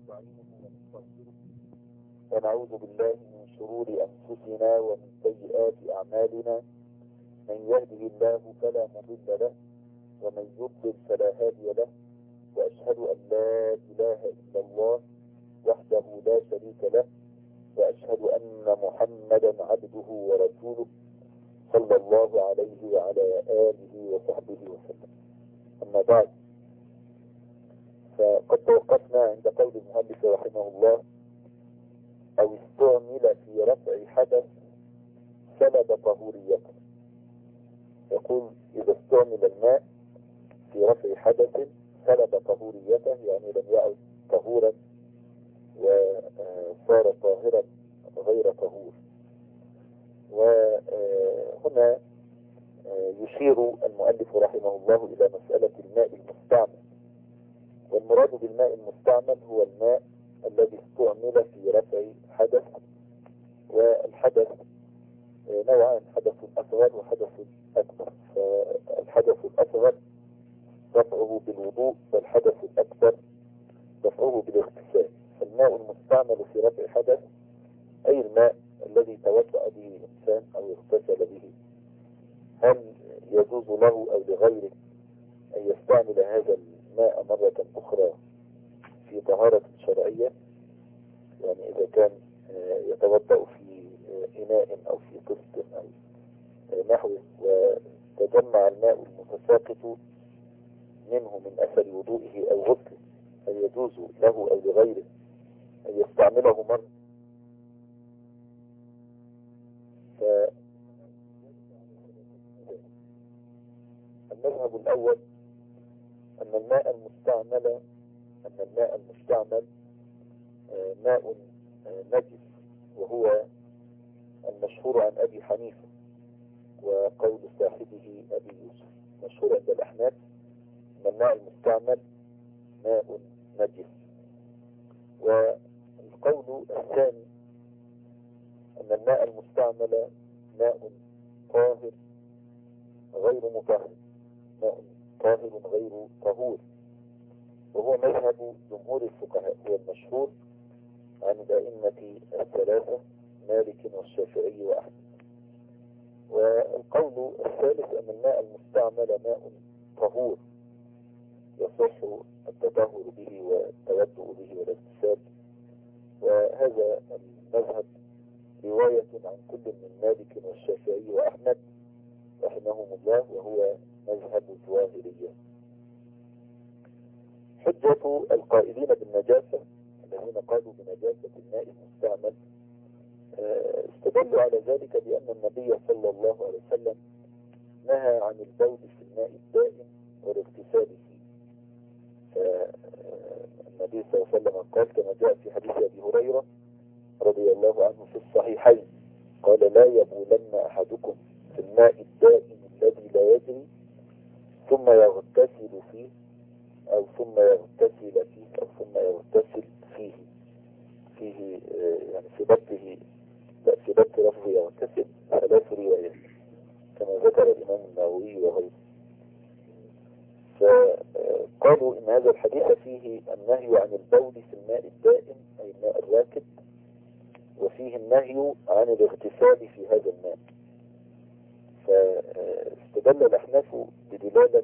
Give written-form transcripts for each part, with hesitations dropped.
ونستعينه ونستغفره ونعوذ بالله من شرور أنفسنا ومن سيئات أعمالنا. من يهده الله فلا مضل له ومن يضلل فلا هادي له، وأشهد أن لا إله إلا الله وحده لا شريك له، وأشهد أن محمدا عبده ورسوله صلى الله عليه وعلى آله وصحبه وسلم. أما بعد، فقد توقفنا عند قول المؤلف رحمه الله: أو استعمل في رفع حدث سلب طهوريته. يقول: إذا استعمل الماء في رفع حدث سلب طهوريته، يعني لم يعد طهورا وصار طاهرا غير طهور. وهنا يشير المؤلف رحمه الله إلى مسألة الماء المستعمل، والمراد بالماء المستعمل هو الماء الذي استعمل في رفع حدث. والحدث نوعان: حدث أصغر وحدث أكبر. فالحدث الأصغر رفعه بالوضوء، والحدث الأكبر رفعه بالاغتسال. فالماء المستعمل في رفع حدث أي الماء الذي توضأ به الإنسان أو اغتسل به، هل يجوز له أو لغيره أن يستعمل هذا الماء مرة أخرى في طهارة شرعية؟ يعني إذا كان يتوضأ في إناء أو في قسط أو نحوه، وتجمع الماء المتساقط منه من أثر وضوئه أو غسله، هل يجوز له أو لغيره أن يستعمله مرة؟ فالمذهب الأول أن الماء المستعمل ماء نجس، وهو المشهور عن أبي حنيفة وقول صاحبه أبي يوسف. مشهور عند الأحناف أن الماء المستعمل ماء نجس. والقول الثاني أن الماء المستعمل ماء طاهر غير مطهر، ماء طاهر غير طهور، وهو مذهب جمهور الفقهاء، هو المشهور عن الأئمة الثلاثة مالك والشافعي وأحمد. والقول الثالث أن الماء المستعمل ماء طهور يصح التطهر به والتوضؤ به والاغتسال. وهذا المذهب رواية عن كل من مالك والشافعي وأحمد رحمهم الله، وهو مذهب الظاهرية. حجة القائلين بالنجاسة الذين قالوا بنجاسة الماء المستعمل استدلوا على ذلك بأن النبي صلى الله عليه وسلم نهى عن البول في الماء الدائم والاغتسال فيه. فالنبي صلى الله عليه وسلم قال كما جاء في حديث أبي هريرة رضي الله عنه في الصحيحين، قال: لا يبولن أحدكم في الماء الدائم الذي لا يجري ثم يغتسل فيه أو ثم يغتسل فيه يعني في بطه، في بط لفظه يغتسل 3 روايات كما ذكر الإمام النووي وغيره. فقالوا إن هذا الحديث فيه النهي عن البول في الماء الدائم أي الماء الراكد، وفيه النهي عن الاغتسال في هذا الماء. فاستدل الأحناف بدلالة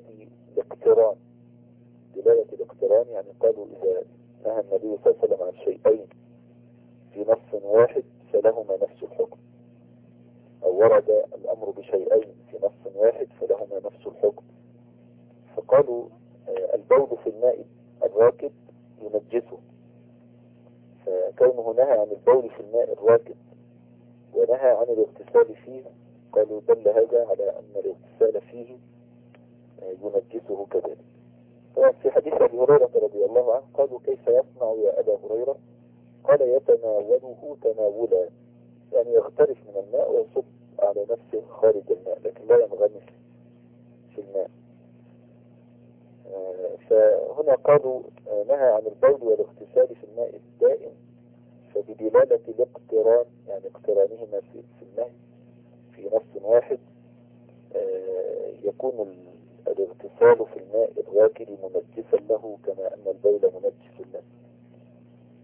الاقتران، يعني قالوا إذا نهى النبي صلى الله عليه وسلم عن شيئين في نص واحد فلهما نفس الحكم، أو ورد الأمر بشيئين في نص واحد فلهما نفس الحكم. فقالوا البول في الماء الراكد ينجسه، فكونه نهى عن البول في الماء الراكد ونهى عن الاغتسال فيه، قالوا دل هذا على أن الاغتسال فيه ينجسه كذلك. طبعا في حديث أبي هريرة رضي الله عنه قالوا: كيف يصنع يا أبا هريرة؟ قال: يتناوله تناولا، يعني يغترف من الماء ويصب على نفسه خارج الماء، لكن لا ينغمس في الماء. فهنا قالوا نهى عن البول والاغتسال في الماء الدائم، فبدلالة الاقتران، يعني اقترانهما في النهي في نص واحد، يكون الاغتسال في الماء الراكد منجسا له كما أن البول منجس له.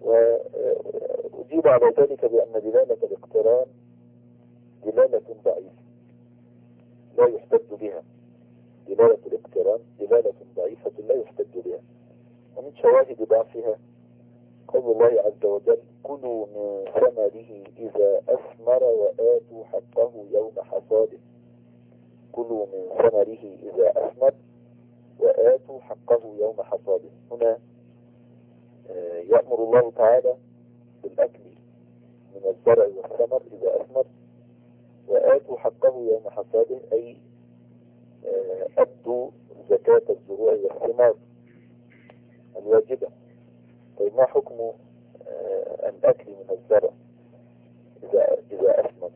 واستدلوا على ذلك بأن دلالة الاقتران دلالة ضعيفة لا يحتج بها. دلالة الاقتران دلالة ضعيفة لا يحتج بها. ومن شواهد ضعفها قول الله عز وجل: كلوا من ثمره إذا أثمر وآتوا حقه يوم حصاده. كلوا من ثمره إذا أثمر وآتوا حقه يوم حصاده. هنا يأمر الله تعالى بالأكل من الزرع والثمر إذا أثمر، وآتوا حقه يوم حصاده أي أدوا زكاة الزروع والثمار الواجبة. طيب ما حكم الأكل من الزرع إذا أثمر؟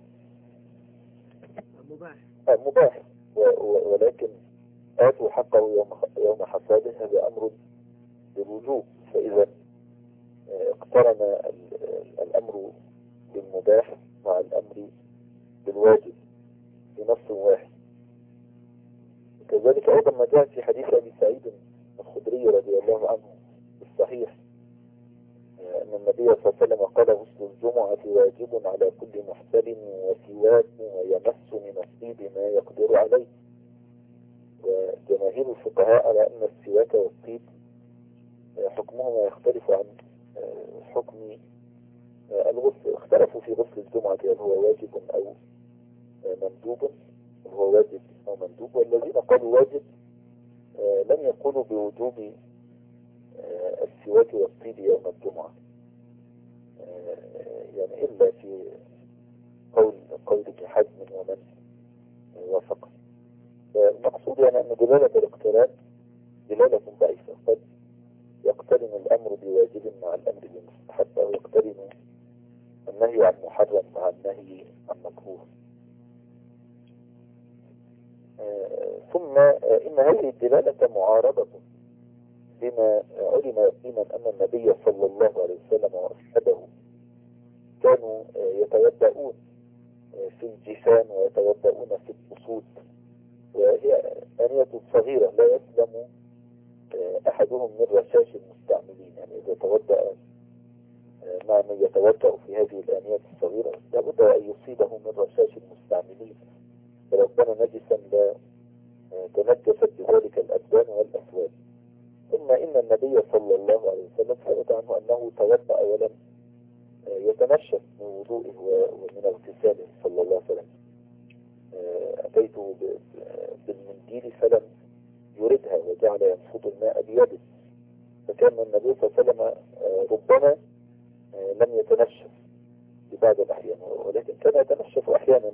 مباح، ولكن آتوا حقه يوم حصاده هذا أمر بالوجوب. فإذا اقترن الأمر بالمباح مع الأمر بالواجب بنص واحد. كذلك أيضا ما جاء في حديث أبي سعيد الخدري رضي الله عنه بالصحيح أن النبي صلى الله عليه وسلم قال: غسل الجمعة واجب على كل محتلم وسواك ويمس من الطيب ما يقدر عليه. وجماهير الفقهاء على أن السواك والطيب حكمهما يختلف عن حكم الغسل. اختلفوا في غسل الجمعة هل هو واجب أو مندوب، هل هو واجب أو مندوب. والذين قالوا واجب لم يقولوا بوجوب السواك والطيب يوم الجمعة، يعني إلا في قول ابن حزم ومن وافق. المقصود يعني أن دلالة الاقتران دلالة ضعيفة، قد يقترن الأمر بواجب مع الأمر بمستحب، أو يقترن النهي عن محرم مع النهي عن مكروه. ثم إن هذه الدلالة معارضة بما علم يقينا أن النبي صلى الله عليه وسلم وأصحابه كانوا يتوضؤون في الجفان ويتوضؤون في البسوط، وهي آنية صغيرة لا يسلم أحدهم من رشاش المستعملين. يعني إذا توضأ مع من يتوضأ في هذه الآنية الصغيرة لابد أن يصيبه من رشاش المستعملين، فلو كان نجسا لا تنجست بذلك الأبدان والأثواب. ثم إن النبي صلى الله عليه وسلم ثبت عنه أنه توضأ ولم يتنشف من وضوئه ومن اغتساله صلى الله عليه وسلم. أتيته بالمنديل فلم يردها وجعل ينفض الماء بيده، فكان النبي صلى الله عليه وسلم ربما لم يتنشف في بعض الأحيان، ولكن كان يتنشف أحيانا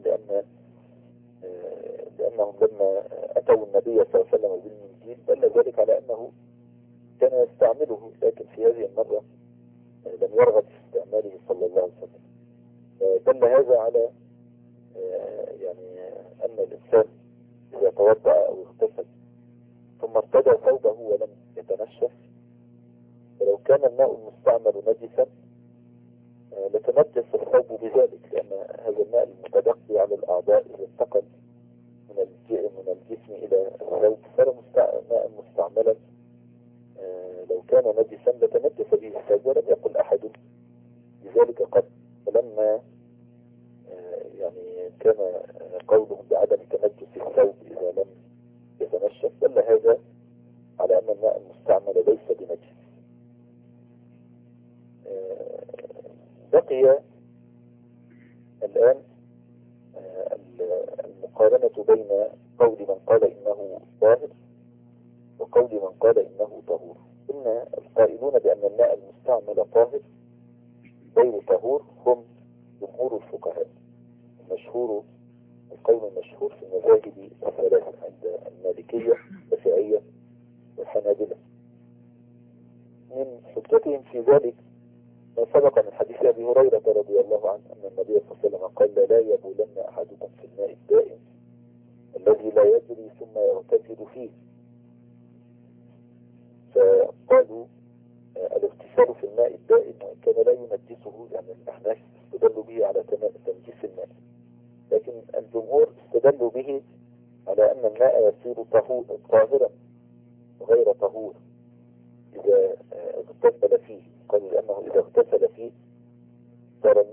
لأنهم لما أتوا النبي صلى الله عليه وسلم بالمنديل دل ذلك على أنه كان يستعمله، لكن في هذه المرة لم يرغب في استعماله صلى الله عليه وسلم. دل هذا على يعني أن الإنسان إذا توضأ أو اغتسل ثم ارتدى ثوبه ولم يتنشف، ولو كان الماء المستعمل نجسا لتنجس الثوب بذلك، لأن هذا الماء المتبقي على الأعضاء إذا انتقل من الجسم إلى الثوب صار ماء مستعملا، لو كان نجسا لتنجس به الثوب، ولم يقل أحد بذلك قط. فلما يعني كان قولهم بعدم تنجس الثوب إذا لم يتنشف دل هذا على أن الماء المستعمل ليس بنجس. بقي الآن المقارنة بين قول من قال إنه طاهر وقول من قال إنه طهور. إن القائلون بأن الماء المستعمل طاهر غير طهور هم جمهور الفقهاء. القول المشهور في المذاهب الثلاثة عند المالكية والشافعية والحنابلة. من حجتهم في ذلك ما سبق من حديث أبي هريرة رضي الله عنه أن النبي صلى الله عليه وسلم قال: لا يبولن أحدكم في الماء الدائم الذي لا يجري ثم يغتسل فيه. فقالوا الاغتسال في الماء الدائم كان لا ينجسه، يعني الأحناف استدلوا به على تنجيس الماء، لكن الجمهور استدلوا به على أن الماء يصير طاهرا غير طهور إذا اغتسل فيه. قالوا لأنه إذا اغتسل فيه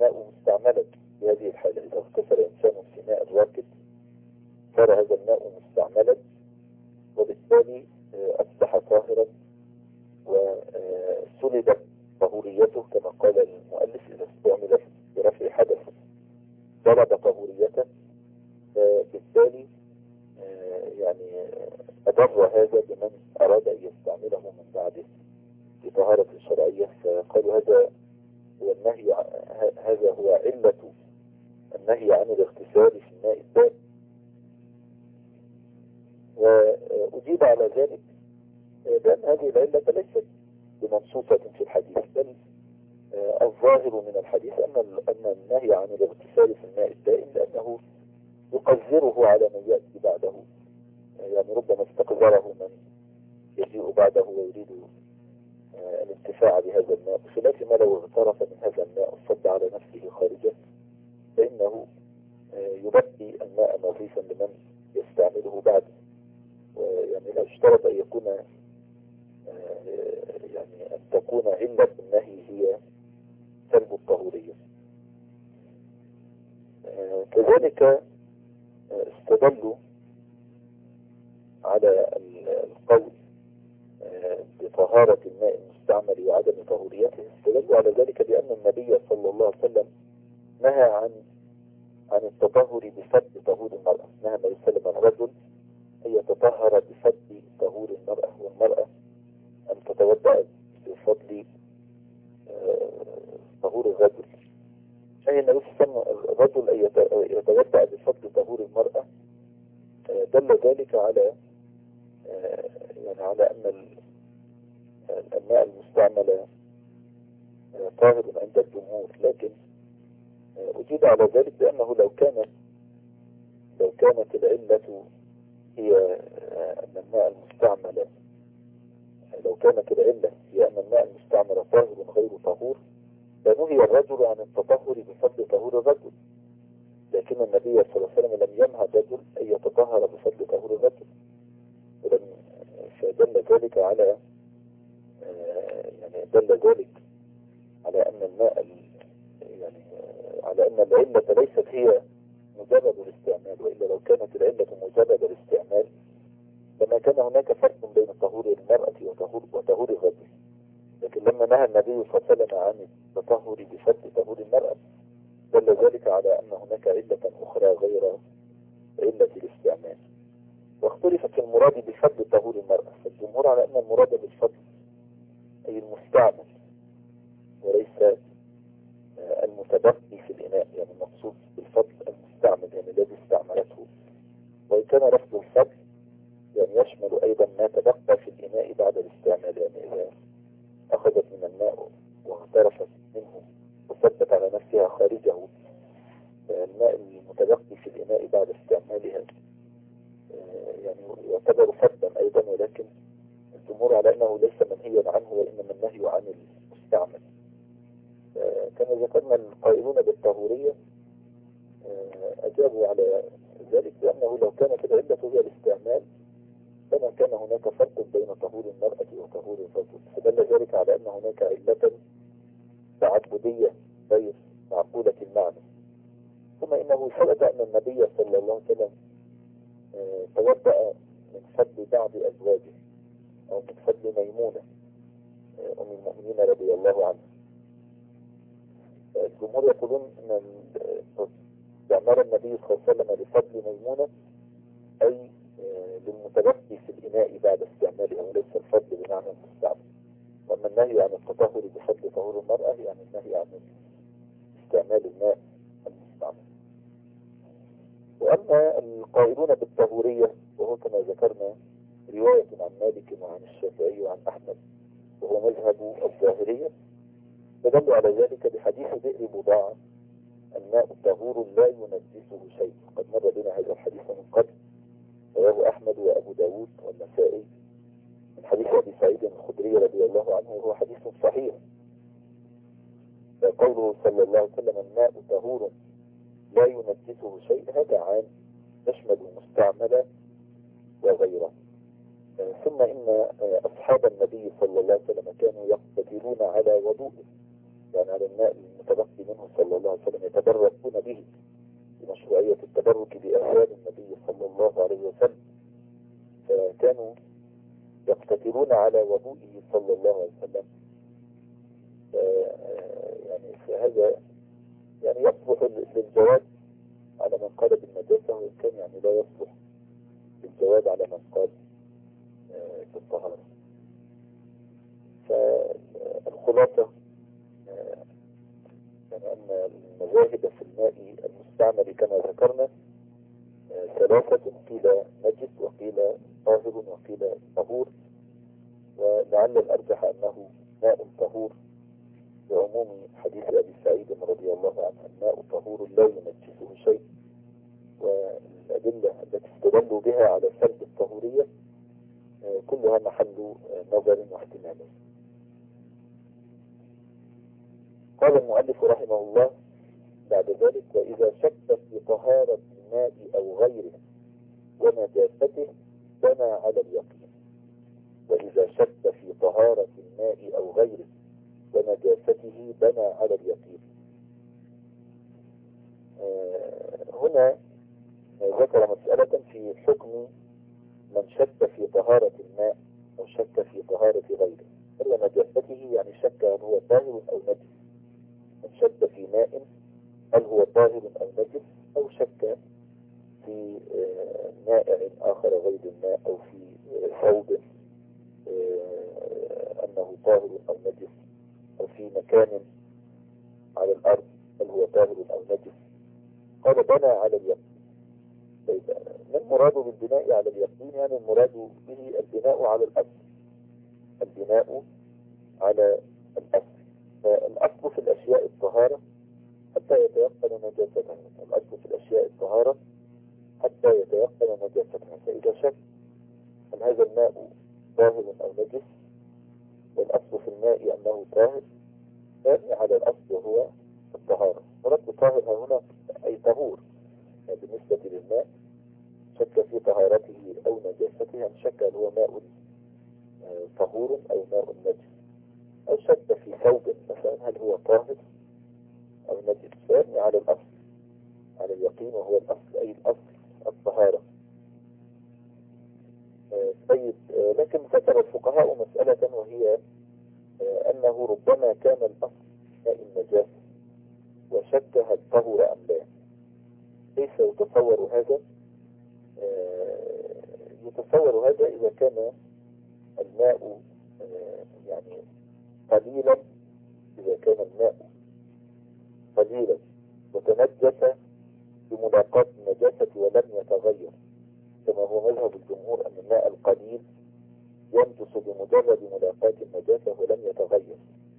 الماء مستعملا. في هذه الحالة إذا اغتسل إنسان في ماء راكد صار هذا الماء مستعملا، وبالتالي أصبح طاهرا وسلبت طهوريته كما قال المؤلف إذا استعمل برفع حدث طلب طهوريته. بالتالي يعني أضر هذا بمن أراد أن يستعمله من بعده في طهارة شرعية، فقالوا هذا هو النهي، هذا هو علة النهي عن الاغتسال في الماء الدائم. وأجيب على ذلك بأن هذه العلة ليست بمنصوصة في الحديث، بل الظاهر من الحديث أن النهي عن الاغتسال في الماء الدائم لأنه يقذره على من يأتي بعده، يعني ربما استقذره من يجيء بعده ويريد الانتفاع بهذا الماء، بخلاف ما لو اغترف من هذا الماء وصد على نفسه خارجه فإنه يبقي الماء نظيفا لمن يستعمله بعد. ويعني لا يشترط أن يكون يعني أن تكون علة النهي هي سلب الطهورية. كذلك استدلوا على القول بطهارة الماء المستعمل وعدم طهوريته، استدلوا على ذلك بأن النبي صلى الله عليه وسلم نهى عن التطهر بفضل طهور المرأة، نهى النبي صلى الله عليه وسلم الرجل أن يتطهر بفضل طهور المرأة، والمرأة أن تتوضأ بفضل طهور الرجل. أي النبي صلى الله عليه وسلم الرجل أن يتوضأ بفضل طهور المرأة دل ذلك على يعني على أن الماء المستعمل طاهر عند الجمهور، لكن أجيب على ذلك بأنه لو كانت العلة هي أن الماء المستعمل أن الماء المستعمل طاهر غير طهور لنهي الرجل عن التطهر بفضل طهور الرجل، لكن النبي صلى الله عليه وسلم لم ينهى الرجل أن يتطهر بفضل طهور الرجل، فدل ذلك على يعني دل ذلك على أن الماء يعني على أن العلة ليست هي مجرد الاستعمال، وإلا لو كانت العلة مجرد الاستعمال لما كان هناك فرق بين طهور المرأة وطهور الرجل. لكن لما نهى النبي صلى الله عليه وسلم عن التطهر بفضل طهور المرأة دل ذلك على أن هناك علة أخرى غير علة الاستعمال. واختلفت في المراد بفضل طهور المرأة، فالجمهور على أن المراد بالفضل أي المستعمل وليس المتبقي في الإناء، يعني المقصود بالفضل المستعمل يعني الذي استعملته، وإن كان لفظ الفضل يعني يشمل أيضا ما تبقى في الإناء بعد الاستعمال، يعني إذا أخذت من الماء واغترفت منه وثبت على نفسها خارجه، الماء المتبقي في الإناء بعد استعمالها يعني يعتبر فضلا أيضا، ولكن الجمهور على أنه ليس منهيا عنه وإنما النهي عن المستعمل. كما ذكرنا القائلون بالطهورية أجابوا على ذلك بأنه لو كانت العلة هي الاستعمال لما كان هناك فرق بين طهور المرأة وطهور الرجل، فدل ذلك على أن هناك علة تعبدية غير معقولة المعنى. ثم إنه ثبت أن النبي صلى الله عليه وسلم توضأ من فضل بعض أزواجه أو من فضل ميمونة أم المؤمنين رضي الله عنها. الجمهور يقولون أن استعمال النبي صلى الله عليه وسلم لفضل ميمونة أي للمتبقي في الإناء بعد استعماله وليس الفضل بمعنى المستعمل، وأما النهي عن التطهر بفضل طهور المرأة يعني النهي عن استعمال الماء المستعمل. وأما القائلون بالطهورية وهو كما ذكرنا رواية عن مالك وعن الشافعي وعن أحمد وهو مذهب الظاهرية، فدلوا على ذلك بحديث بئر بضاعة الماء طهور لا ينجسه شيء، قد مر بنا هذا الحديث من قبل، رواه أحمد وأبو داود والنسائي من حديث أبي سعيد الخدري رضي الله عنه وهو حديث صحيح. قوله صلى الله عليه وسلم الماء طهور لا ينجسه شيء هذا عام يشمل المستعمل وغيره. ثم إن أصحاب النبي صلى الله عليه وسلم كانوا يقتدرون على وضوءه، يعني على الماء التبقي منه صلى الله عليه وسلم يتبركون به بمشروعية التبرك بآثار النبي صلى الله عليه وسلم، فكانوا يقتدرون على وضوئه صلى الله عليه وسلم. يعني فهذا يعني يصلح للجواب على من قال بالنجاسة، وإن كان يعني لا يصلح للجواب على من قال بالطهارة. فالخلاصة يعني أن المذاهب في الماء المستعمل كما ذكرنا ثلاثة، قيل نجس وقيل طاهر وقيل طهور، ولعل الأرجح أنه ماء طهور بعموم حديث أبي سعيد رضي الله عنه: الماء طهور لا ينجسه شيء. والأدلة التي استدلوا بها على سلب الطهورية كلها محل نظر واحتمال. قال المؤلف رحمه الله بعد ذلك: وإذا شك في طهارة الماء أو غيره ونجاسته بنى على اليقين. وإذا شك في طهارة الماء أو غيره ونجاسته بنى على اليقين. هنا ذكر مسألة في حكم من شك في طهارة الماء أو شك في طهارة غيره. ونجاسته يعني شك هل هو طاهر أو نجس. من شك في ماء هل هو طاهر أو نجس، أو شك في مائع آخر غير الماء، أو في ثوب أنه طاهر أو نجس، أو في مكان على الأرض هل هو طاهر أو نجس. قال بنى على اليقين. طيب ما المراد بالبناء على اليقين؟ يعني المراد به البناء على الأصل. البناء على الأصل. فالأصل في الأشياء الطهارة حتى يتيقن نجاستها. الأصل في الأشياء الطهارة حتى يتيقن نجاستها. فإذا شك أن هذا الماء طاهر أو نجس، والأصل في الماء أنه طاهر، فيبني على الأصل وهو الطهارة. ورد طاهر هنا أي طهور. يعني بالنسبة للماء شك في طهارته أو نجاسته، أن شك هل هو ماء طهور أو ماء نجس، أو شك في ثوب مثلا هل هو طاهر أو نجس، فيبني على الأصل، على اليقين وهو الأصل، أي الأصل الطهارة. طيب لكن ذكر الفقهاء مسألة، وهي أنه ربما كان الأصل ماء النجاسة وشك هل طهر أم لا. كيف يتصور هذا؟ يتصور هذا إذا كان الماء يعني قليلا. إذا كان الماء قليلا وتنجس بملاقاة النجاسة ولم يتغير، كما هو مذهب الجمهور أن الماء القليل ينجس بمجرد ملاقاة النجاسة ولم يتغير،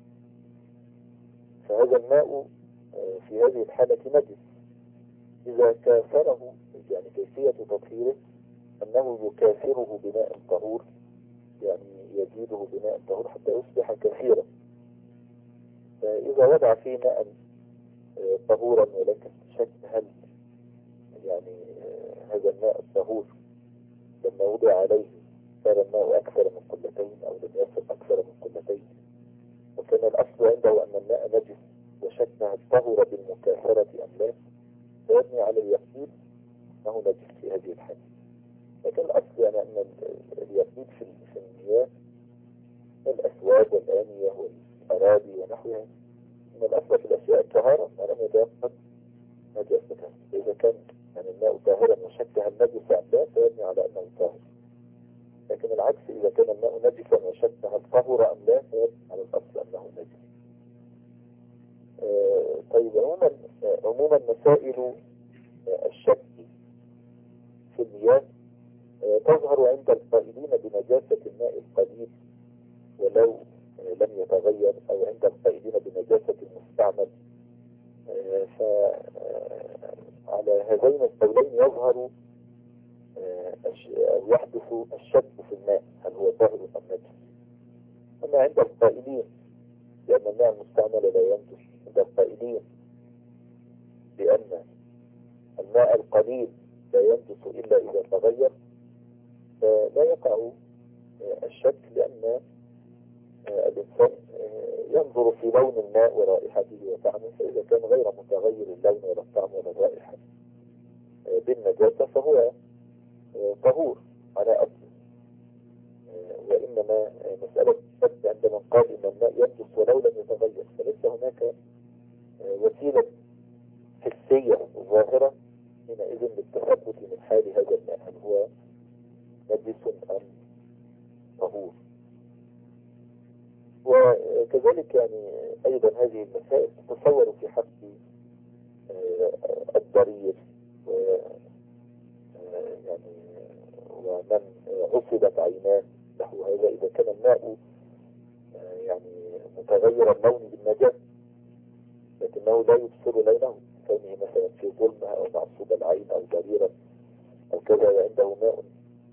فهذا الماء في هذه الحالة نجس. إذا كافره، يعني كيفية تطهيره أنه يكافره بماء طهور، يعني يزيده بماء طهور حتى يصبح كثيرا. فإذا وضع فيه ماء طهورا ولكن شك هل يعني هذا الماء الطهور لما وضع عليه صار الماء أكثر من قلتين أو لم يصل أكثر من قلتين، وكان الأصل عنده أن الماء نجس وشك هل طهر بالمكاثرة أم لا، فيبني على اليقين أنه نجس في هذه الحالة. لكن الأصل يعني أن اليقين في المياه الأسواب والآنية والأراضي ونحوها، أن الأصل في الأشياء الطهارة ما لم يتيقن نجاستها. إذا كان يعني الماء طاهرا وشك هل نجس أم لا، فيبني على أنه طاهر. لكن العكس، إذا كان الماء نجسا وشك هل طهر أم لا، فيبني على الأصل أنه نجس. طيب عموما مسائل الشك في المياه تظهر عند القائلين بنجاسة الماء القليل ولو لم يتغير، أو عند القائلين بنجاسة المستعمل. فعلى هذين القولين يظهر أو يحدث الشك في الماء هل هو طاهر أم نجس. أما عند القائلين بأن الماء المستعمل لا ينجس، عند القائلين بأن الماء القليل لا ينجس إلا إذا تغير، فلا يقع الشك، لأن الإنسان ينظر في لون الماء ورائحته وطعمه، فإذا كان غير متغير اللون ولا الطعم ولا الرائحة بالنجاسة فهو طهور على أصله. وإنما مسألة الشك عندما قال إن الماء ينجس ولو لم يتغير، فليس هناك وسيلة حسية ظاهرة حينئذ للتثبت من حال هذا الماء، هل هو نجس أم طهور. وكذلك يعني أيضا هذه المسائل تتصور في حق الضرير يعني ومن عصبت عيناه له هذا، إذا كان الماء يعني متغير اللون بالنجاسة لكنه لا يبصر لونه، كونه مثلا في ظلمة أو معصوب العين أو ضريرا أو كذا، وعنده ماء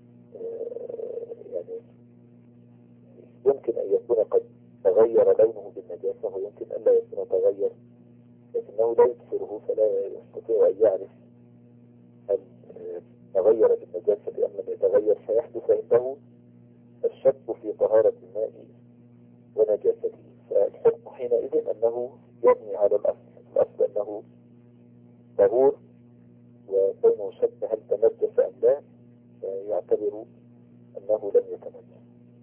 يعني يمكن أن يكون قد تغير لونه بالنجاسة ويمكن أن لا يكون تغير، لكنه لا يبصره فلا يستطيع أن يعرف هل تغير بالنجاسة أم لم يتغير، فيحدث عنده الشك في طهارة الماء ونجاسته. فالحكم حينئذ أنه يبني على الأصل أنه طهور، وكونه شك هل تنجس أم لا يعتبر أنه لم يتنجس.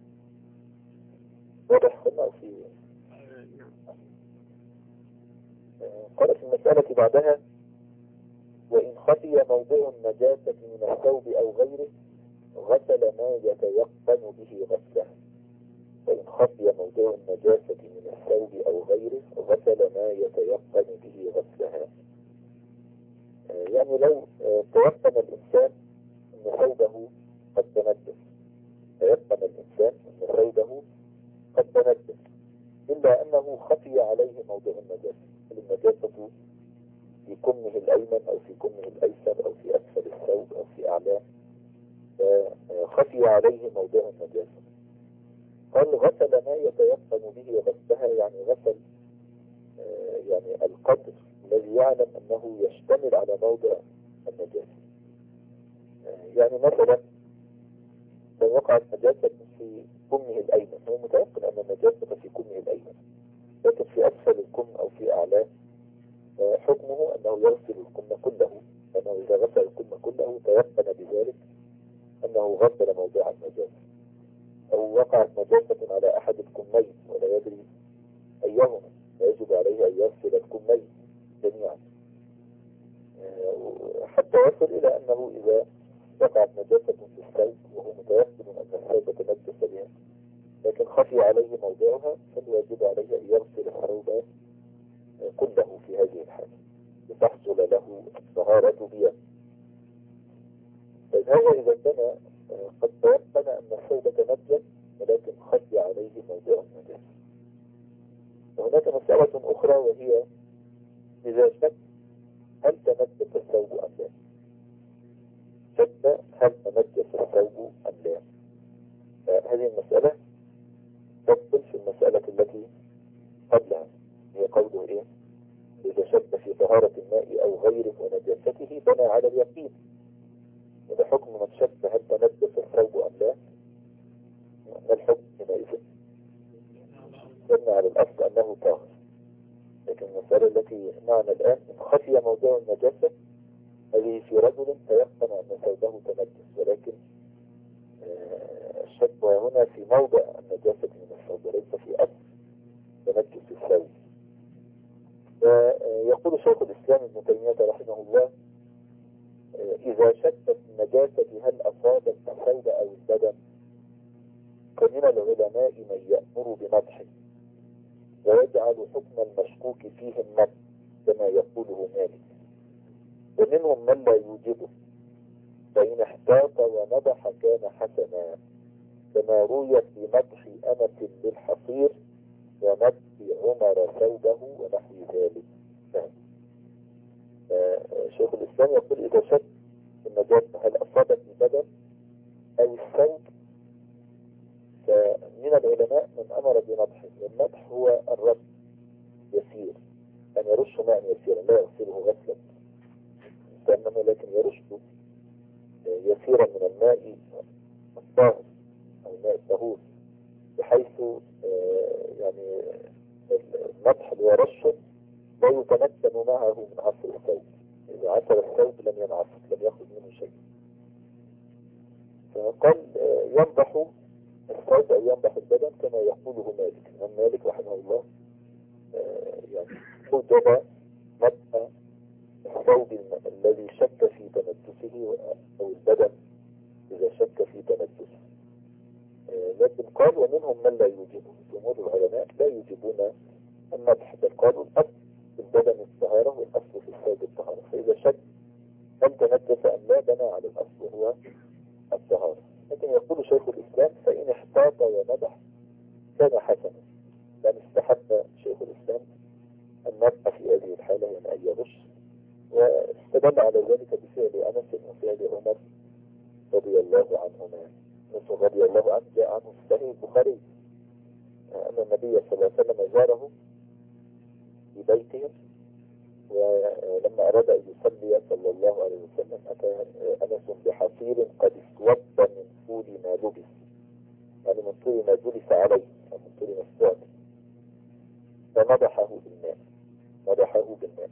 واضح أو في قال في المسألة بعدها: وإن خفي موضع النجاسة من الثوب أو غيره غسل ما يتيقن به غسله. وإن خفي موضع النجاسة من الثوب أو غيره غسل ما يتيقن به غسلها. يعني لو تيقن الإنسان أن ثوبه قد تنجس، تيقن الإنسان أن ثوبه قد تنجس إلا أنه خفي عليه موضع النجاسة، النجاسة في كمه الأيمن أو في كمه الأيسر أو في أسفل الثوب أو في أعلاه، خفي عليه موضع النجاسة. قال غسل ما يتيقن به غسلها، يعني غسل يعني القدر الذي يعلم أنه يشتمل على موضع النجاسة. يعني مثلا لو وقعت نجاسة في كمه الأيمن، هو متيقن أن النجاسة في كمه الأيمن، لكن في أسفل الكم أو في أعلاه حكمه أنه يغسل الكم كله، لأنه إذا غسل الكم كله تيقن بذلك أنه غسل موضع النجاسة. أو وقعت نجاسة على أحد الكمين ولا يدري أيهما، فيجب عليه أن يغسل الكمين جميعا حتى يصل إلى أنه إذا وقعت نجاسة في الثوب وهو متيقن أن الثوب تنجس بها لكن خفي عليه موضعها، فالواجب عليه أن يغسل الثوب كله في هذه الحالة لتحصل له الطهارة بها. فهذا إذا كان قد تيقن أن الثوب تنجس ولكن خفي عليه موضع النجاسة. وهناك مسألة أخرى وهي إذا شك هل تنجس الثوب أم لا. شك هل تنجس الثوب أم لا، هذه المسألة تدخل في المسألة التي قبلها، هي قوله إيه؟ إذا شك في طهارة الماء أو غيره ونجاسته بنى على اليقين. وده حكم من شك هل تنجس الثوب أم لا، ما الحكم حينئذ؟ بنى على الأصل أنه طاهر. لكن المسألة التي معنا الآن إن خفي موضوع النجاسة، هذه في رجل تيقن أن ثوبه تنجس، ولكن الشك هنا في موضع النجاسة من الثوب وليس في أصل تنجس الثوب. يقول شيخ الإسلام ابن تيمية رحمه الله: إذا شكت النجاسة هل أصابت الثوب أو البدن، فمن العلماء من يأمر بمدحه ويجعل حكم المشكوك فيه النفس كما يقوله مالك، ومنهم من لا يوجبه، فإن احتاط ومدح كان حسنا، كما روي في مدح أنس للحصير ومدح عمر ثوبه ونحو ذلك. شيخ الإسلام يقول إذا شك النجاسة هل أصابت البدن أو الثوب، فمن العلماء من أمر بمدحه، والمدح هو الرش يسير، أن يرش ماء يسيرا لا يغسله غسلا تماما، لكن يرشه يسيرا من الماء الطاهر أو الماء الطهور بحيث يعني المدح اللي هو رش لا يتمكن معه من عصر الثوب. إذا عصر الثوب لم ينعصر، لم يخرج منه شيء. فقال ينضح الثوب أو ينضح البدن كما يقوله مالك. الإمام مالك رحمه الله يعني أوجب مدح الثوب الذي شك في تنجسه أو البدن إذا شك في تنجسه. لكن قال ومنهم من لا يوجبه. جمهور العلماء لا يوجبون المدح، بل قالوا الأصل في البدن الطهارة والأصل في الثوب الطهارة، فإذا شك هل تنجس أم لا بنى على الأصل وهو الطهارة. لكن يقول شيخ الإسلام فإن احتاط ومدح كان حسنا، لأن استحب شيخ الإسلام المدح في هذه الحالة يعني أن يغش، واستدل على ذلك بفعل أنس وفعل عمر رضي الله عنهما. أنس رضي الله عنه جاء عنه في صحيح البخاري أن النبي صلى الله عليه وسلم زاره في بيته، ولما أراد أن يصلي صلى الله عليه وسلم أتى أنس بحصير قد اسود من طول ما لبس، يعني من طول ما جلس عليه أو من طول ما استعمل، فمدحه بالماء، مدحه بالماء.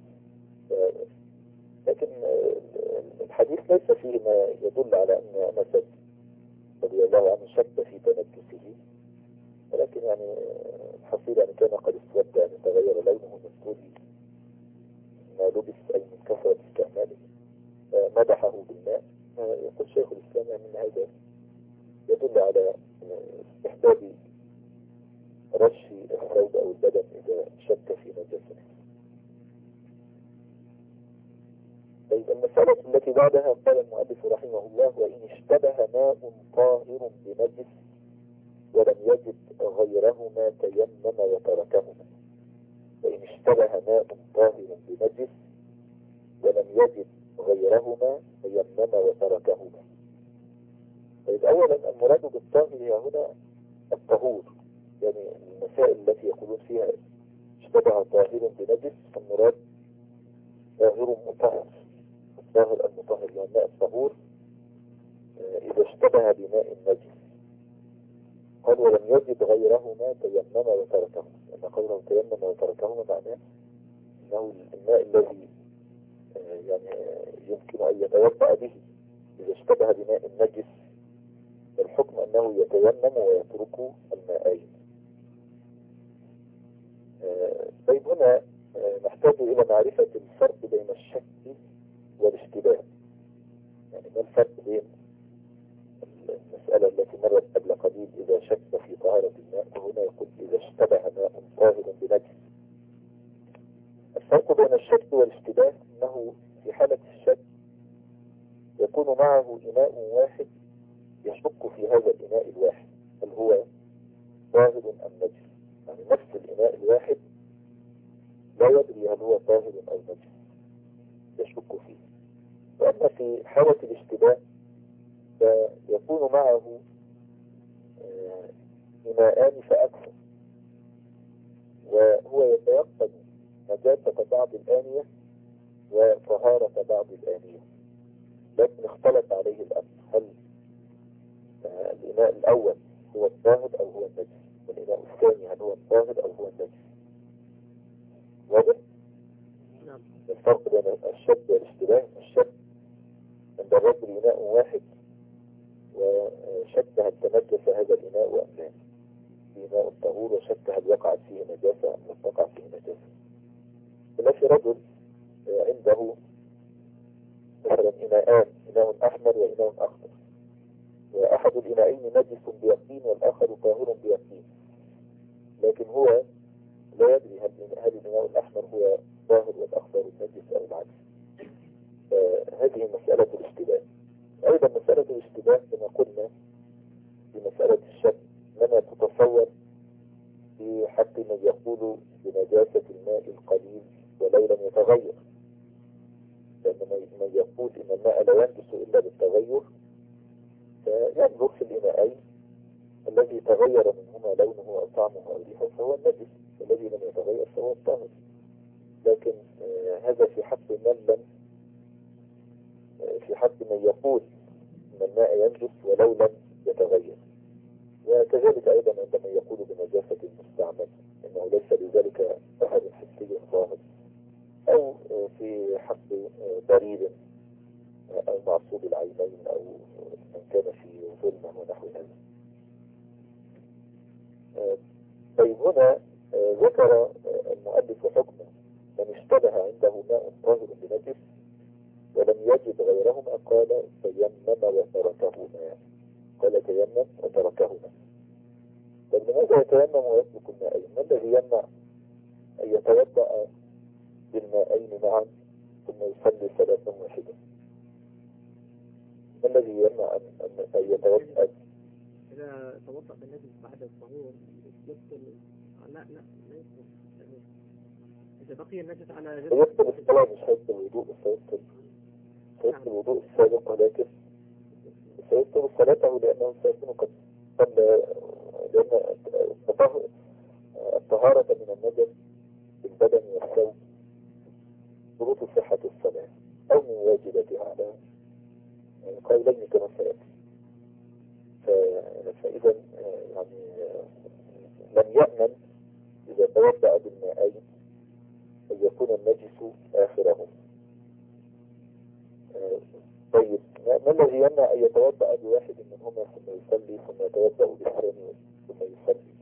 لكن الحديث ليس فيه ما يدل على أن أنس رضي الله عنه شك في تنجسه، ولكن يعني الحصير يعني كان قد اسود، يعني تغير لونه من طول ما لبس أي من كثرة استعماله، مدحه بالماء. يقول شيخ الإسلام يعني أن هذا يدل على استحباب رش الثوب أو البدن إذا شك في نجاسته. طيب المسألة التي بعدها قال المؤلف رحمه الله وإن اشتبه ماء طاهر بنجس ولم يجد غيرهما تيمم وتركهما. وإن اشتبه ماء طاهر بنجس ولم يجد غيرهما تيمم وتركهما. طيب أولا المراد بالطاهر هنا الطهور، يعني المسائل التي يقولون فيها اشتبه طاهر بنجس فالمراد طاهر مطهر. الطاهر المطهر يعني الماء الطهور إذا اشتبه بماء نجس. قال ولم يجد غيرهما تيمم وتركهما، لأن قوله تيمم وتركهما معناه أنه الماء الذي يعني يمكن أن يتوضأ به إذا اشتبه بماء نجس، الحكم أنه يتيمم ويترك الماءين. طيب هنا نحتاج إلى معرفة الفرق بين الشك والاشتباه. يعني ما الفرق بين المسألة التي مرت قبل قليل إذا شك في طهارة الماء، وهنا يقول إذا اشتبه ماء طاهر بنجس. الفرق بين الشك والاشتباه أنه في حالة الشك يكون معه إناء واحد يشك في هذا الإناء الواحد هل هو طاهر أم نجس. يعني نفس الإناء الواحد لا يدري هل هو طاهر أو نجس، يشك فيه. وأما في حالة الاشتباه فيكون معه إناءان فأكثر، وهو يتيقن نجاسة بعض الآنية وطهارة بعض الآنية، لكن اختلط عليه الأمر هل الإناء الأول هو الطاهر أو هو النجس، والإناء الثاني هل هو الطاهر أو هو النجس. واضح؟ الفرق بين الشك والاشتباه. الشك عند الرجل إناء واحد وشك هل تنجس هذا الإناء أم لا، إناء طهور وشك هل وقعت فيه نجاسة أم لم تقع فيه نجاسة. ولا في رجل عنده مثلا إناءان، إناء أحمر وإناء أخضر، وأحد الإناءين نجس بيقين والآخر طاهر بيقين، لكن هو لا يدري هل الإناء الأحمر هو طاهر والأخضر نجس أو العكس. هذه مسألة الاشتباه. أيضا مسألة الاشتباه كما قلنا في مسألة الشك لما تتصور في حق من يقول بنجاسة الماء القليل ولو لم يتغير، لأن من يقول إن الماء لا ينجس إلا بالتغير فينظر في الإناءين الذي تغير منهما لونه أو طعمه أو ريحه فهو النجس، والذي لم يتغير فهو الطاهر. لكن هذا في حق من يقول إن الماء ينجس ولو لم يتغير. وكذلك أيضا عندما يقول بنجاسة المستعمل إنه ليس لذلك أحد حسي ظاهر، أو في حق بريد أو معصوب العينين أو من كان في ظلمة ونحو هذا. طيب هنا ذكر المؤلف حكمه من اشتبه عنده ماء طاهر بنجس ولم يجد غيرهما قال تيمم وتركهما. قال تيمم وتركهما. طيب لماذا يتيمم ويترك الماءين؟ ما الذي يمنع أن يتوضأ بالماءين معا ثم يصلي صلاة واحدة؟ ما الذي يمنع أن يتوضأ؟ إذا توضأ بالنجس بعد الطهور يبطل. لا يبطل. إذا بقي النجس على جسد يبطل الصلاة، مش هيبطل الوضوء، سيبطل الوضوء السابق، ولكن سيبطل صلاته لأنه سيكون قد صلى، لأن الطهارة من النجس بالبدن والثوب شروط صحة الصلاة أو من واجباتها على قولين كما سيأتي. فإذا يعني لم يأمن إذا توضأ بالماءين أن يكون النجس آخرهم. طيب ما الذي يمنع أن يتوضأ بواحد منهما ثم يصلي ثم يتوضأ بالثاني ثم يصلي؟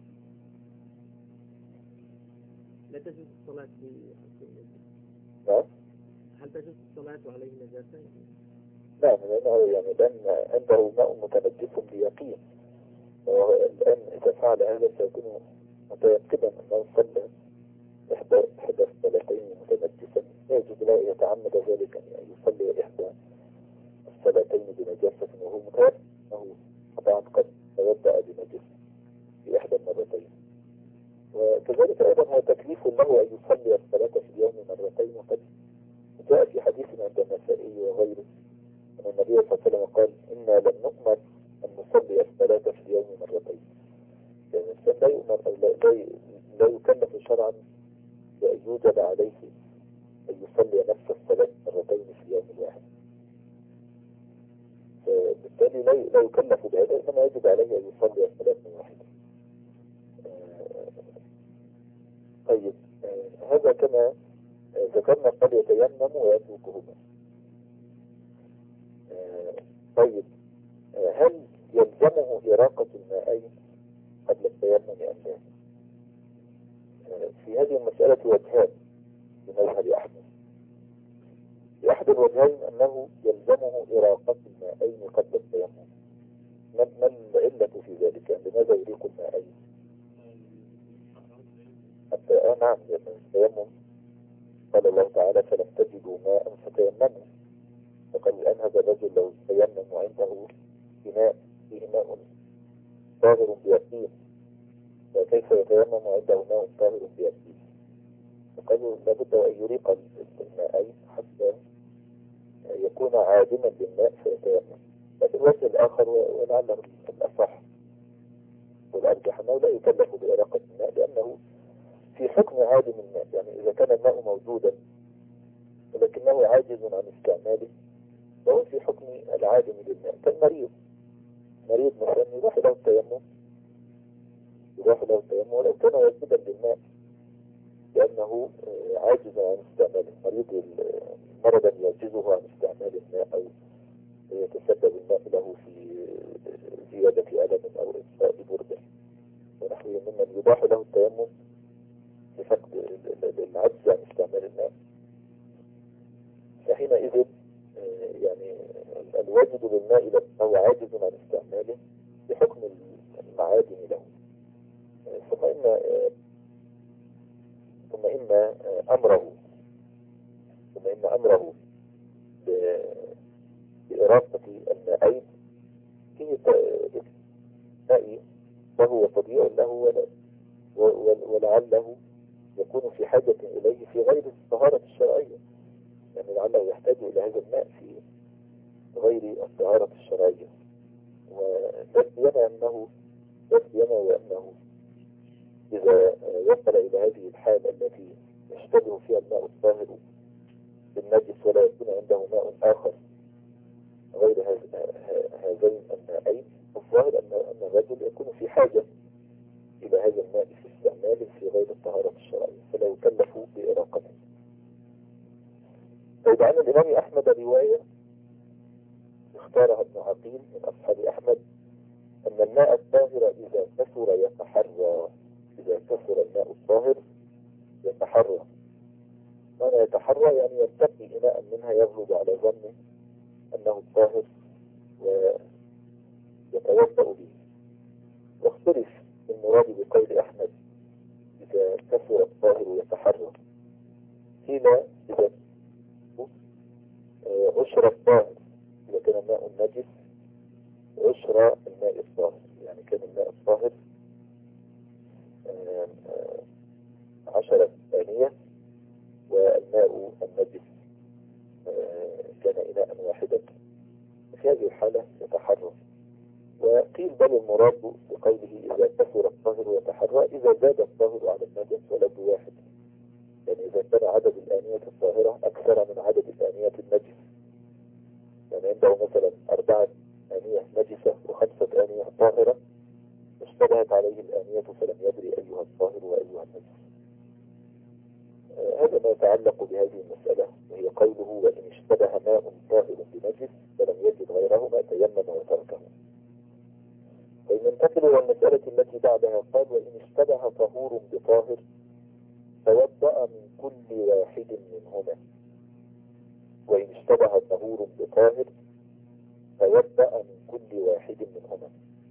لا تجوز الصلاة نعم. هل تجوز الصلاة وعليه نجاسة؟ نعم، لأن عنده ماء متنجس بيقين، والآن إذا فعل هذا سيكون متيقنا أنه صلى إحدى الصلاتين متنجسا، لا يجوز له أن يتعمد ذلك أن يصلي إحدى الصلاتين بنجاسة وهو متيقن أنه طبعا قد توضأ بنجس في إحدى المرتين. وكذلك أيضا هو تكليف له أن يصلي الصلاة في اليوم مرتين، وقد جاء في حديث عند النسائي وغيره أن النبي صلى الله عليه وسلم قال إنا لم نؤمر أن نصلي الصلاة في اليوم مرتين. يعني الإنسان لا يؤمر أو لا يكلف شرعا بأن يوجب عليه أن يصلي نفس الصلاة مرتين في اليوم الواحد، فبالتالي لا يكلف بهذا، إنما يجب عليه أن يصلي الصلاة واحدة. طيب هذا كما ذكرنا قد يتيمم ويتركهما. طيب هل يلزمه إراقة الماءين قبل التيمم أم لا؟ في هذه المسألة وجهان لمذهب أحمد. في أحد الوجهين أنه يلزمه إراقة الماءين قبل التيمم. ما العلة في ذلك؟ لماذا يريق الماءين؟ نعم، لأن التيمم قال الله تعالى فلم تجدوا ماء فتيمموا، فقد أنهب الرجل لو تيمم عنده إناء فيه ماء طاهر بيقين، فكيف يتيمم عنده ماء طاهر بيقين؟ فقالوا لابد أن يريق الماءين حتى يكون عادما للماء فيتيمم. لكن الوجه الآخر ولعله الأصح والأرجح أنه لا يكلف بإراقة الماء، لأنه في حكم عادم الماء. يعني إذا كان الماء موجودا ولكنه عاجز عن استعماله فهو في حكم العادم للماء. كالمريض، مريض مثلا يباح له التيمم ولو كان واجبا للماء لأنه عاجز عن استعماله. مريض مرضا يعجزه عن استعمال الماء أو يتسبب الماء له في زيادة ألم أو إطفاء برده ونحو ممن يباح له التيمم لفقد العجز عن استعمال الماء، فحينئذ يعني الواجد بالماء لأنه عاجز عن استعماله بحكم المعادن له. ثم إن أمره بإراقة الماءين فيه ماء وهو طبيعي له ولعله يكون في حاجة إليه في غير الطهارة الشرعية، يعني لعله يحتاج إلى هذا الماء في غير الطهارة الشرعية. ويبين أنه إذا وصل إلى هذه الحالة التي يشتبه فيها الماء الطاهر بالنجس ولا يكون عنده ماء آخر غير هذين الماءين الظاهر أن الرجل يكون في حاجة إلى هذا الماء في استعمال في غير الطهارة الشرعية، فلو كلفوا بإراقته. طيب، عن الإمام أحمد رواية اختارها ابن عقيل من أصحاب أحمد أن الماء الطاهر إذا كثر يتحرى. إذا كثر الماء الطاهر يتحرى. معنى يتحرى يعني يرتقي إناء منها يغلب على ظنه أنه الطاهر ويتوضأ به. واختلف المراد بقول أحمد إذا كثر الطاهر يتحرى. قيل إذا عشر الطاهر، إذا كان الماء النجس عشر الماء الطاهر، يعني كان الماء الطاهر 10 آنية والماء النجس كان إناء واحدا، في هذه الحالة يتحرى. وقيل بل المراد بقوله إذا كثر الطاهر يتحرى إذا زاد الطاهر على النجس ولد واحد، يعني إذا كان عدد الآنية الطاهرة أكثر من عدد الآنية النجس، يعني عنده مثلا 4 آنية نجسة و5 آنية طاهرة، اشتبهت عليه الآنية فلم يدري أيها الطاهر وأيها النجس. هذا ما يتعلق بهذه المسألة، وهي قوله وإن اشتبه ماء طاهر بنجس فلم يجد غيرهما تيمم وتركه. فإن ننتقل إلى المسألة التي بعدها، قال وإن اشتبه طهور بطاهر توضأ من كل واحد منهما. وإن اشتبه طهور بطاهر توضأ من كل واحد منهما.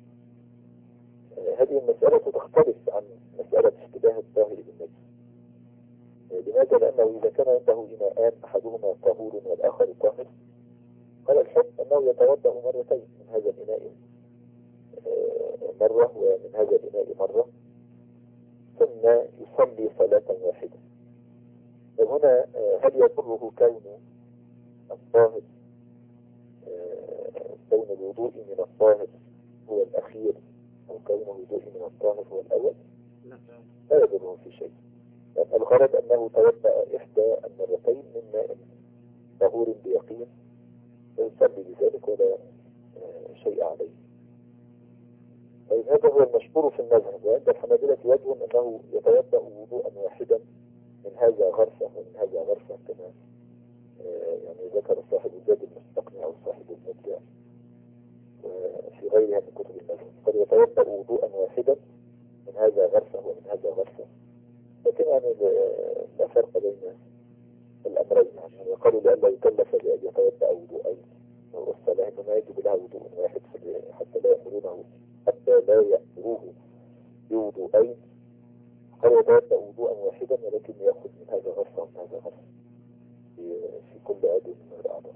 هذه المسألة تختلف عن مسألة اشتباه الطاهر بالنجس. لماذا؟ لأنه إذا كان عنده إناءان أحدهما طهور والآخر طاهر، قال الحكم أنه يتوضأ مرتين، من هذا الإناء مرة ومن هذا الإناء مرة، ثم يصلي صلاة واحدة. وهنا هل يضره كون الطاهر كون الوضوء من الطاهر هو الأخير أو كون الوضوء من الطاهر هو الأول؟ لا يضره في شيء، لأن الغرض أنه توضأ إحدى المرتين من ماء طهور بيقين ويصلي بذلك ولا شيء عليه. طيب، هذا هو المشهور في المذهب. وعند الحنابلة وجه أنه يتوضأ وضوءا واحدا، من هذا غرفة ومن هذا غرفة، كما يعني ذكر صاحب الزاد المستقنع أو صاحب المبدع وفي غيرها من كتب المذهب، قد يتوضأ وضوءا واحدا من هذا غرفة ومن هذا غرفة. لكن يعني لا فرق بين الأمرين، يعني يقالوا لأن لا يكلف بأن يتوضأ وضوءين، والصلاة إنما يجب لها وضوء واحد حتى لا يأمروه بوضوءين، قال يتوضأ وضوءا واحدا ولكن يأخذ من هذا غرفة ومن هذا غرفة في كل عضو من الأعضاء.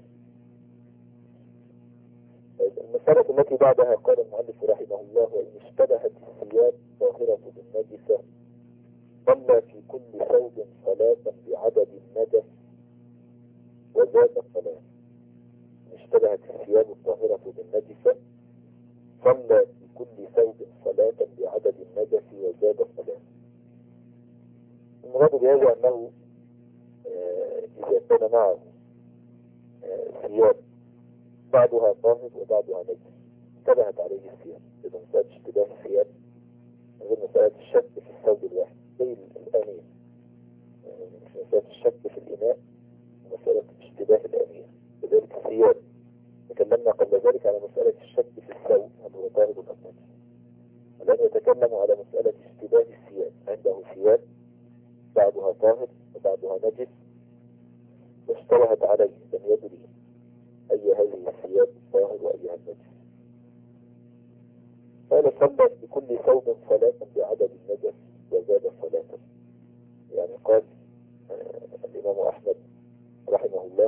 المسألة التي بعدها قال المؤلف رحمه الله وإن اشتبهت الثياب طاهرة بالنجسة صلى في كل ثوب صلاة بعدد النجس وزاد الصلاة. اشتبهت الثياب الطاهرة بالنجسة صلى في كل ثوب صلاة بعدد النجس وزاد الصلاة. المراد بهذا أنه إذا كان معه ثياب بعضها طاهر وبعضها نجس اشتبهت عليه الثياب، إذا مسألة اشتباه الثياب غير مسألة الشك في الثوب الواحد زي الآنية، مش مسألة الشك في الإناء ومسألة اشتباه الآنية. لذلك الثياب تكلمنا قبل ذلك على مسألة الشك في الثوب هل هو طاهر أم نجس، الآن يتكلم على مسألة اشتباه الثياب، عنده ثياب بعضها طاهر وبعضها نجس واشتبهت عليه لم يدري أي هذه الثياب طاهر وأيها النجس، قال صلى بكل ثوب صلاة بعدد النجس وزاد صلاة. يعني قال الإمام أحمد رحمه الله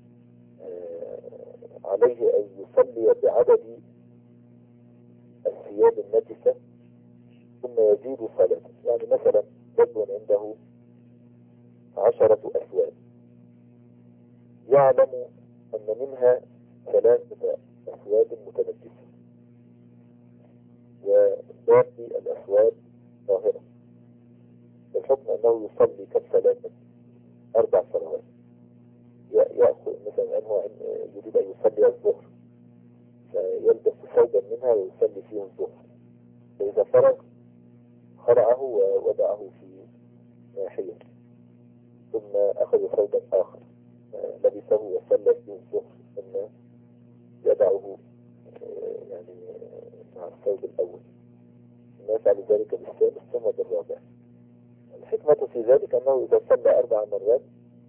عليه أن يصلي بعدد الثياب النجسة ثم يزيد صلاة. يعني مثلا رجل عنده 10 أثواب يعلم أن منها 3 أثواب متنجسة وباقي الأثواب طاهرة، الحكم أنه يصلي كالصلاة 4 صلوات. يأخذ مثلا أنه يريد أن يصلي الظهر فيلبس ثوبا منها ويصلي فيه الظهر، فإذا فرغ خلعه ووضعه في ناحية، ثم أخذ ثوبا آخر لبسه وصلى فيه الظهر، ثم يضعه يعني مع الثوب الأول، ثم يفعل ذلك بالثالث ثم بالرابع. الحكمة في ذلك أنه إذا صلى 4 مرات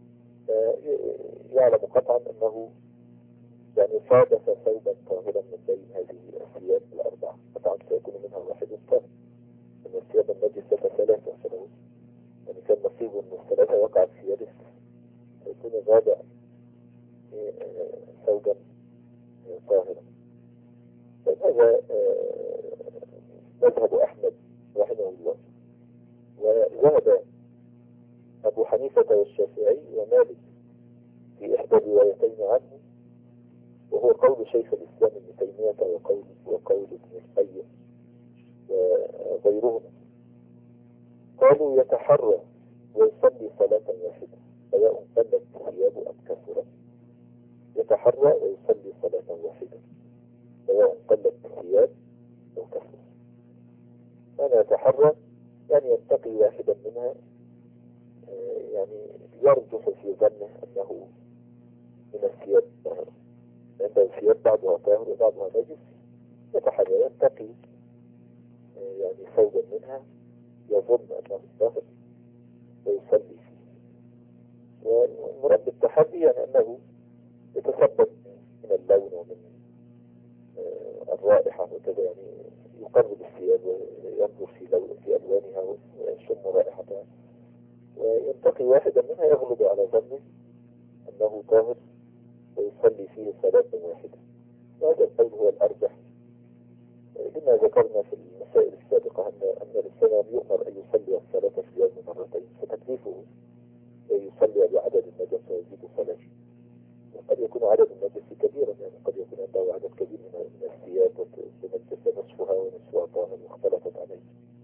يعلم قطعا أنه يعني صادف ثوبا طاهرا من بين هذه الثياب الأربعة، قطعا سيكون منها واحد طاهر، أن الثياب النجسة 3 فلو يعني كان نصيب من 3 وقعت في يده سيكون الرابع ثوبا طاهرا. فهذا مذهب أحمد رحمه الله. وذهب أبو حنيفة والشافعي ومالك في إحدى الروايتين عنه، وهو قول شيخ الإسلام ابن تيمية وقول ابن القيم وغيرهم، قالوا يتحرى ويصلي صلاة واحدة سواء قلت ثياب أم كثرت. يتحرى ويصلي صلاة واحدة سواء قلت ثياب أو كثرت. أنا يتحرى يعني ينتقي واحدا منها، يعني يرجح في ظنه أنه من الثياب الطاهرة، عند الثياب بعضها طاهر وبعضها نجس، يتحرى ينتقي يعني ثوبا منها يظن أنه طاهر ويصلي فيه. والمراد بالتحري يعني أنه يتثبت من اللون ومن الرائحة وكذا، يعني يقرب الثياب وينظر في ألوانها ويشم رائحتها، وينتقي واحدا منها يغلب على ظنه أنه طاهر ويصلي فيه صلاة واحدة. وهذا القول هو الأرجح، لما ذكرنا في المسائل السابقة أن الإنسان يؤمر أن يصلي الصلاة في اليوم مرتين، فتكليفه يصلي بعدد النجس ويزيد صلاته. وقد يكون عدد النجس كبيرا، يعني قد يكون عنده عدد كبير من الثياب تنجس نصفها ونصفها طاهر واختلطت عليه.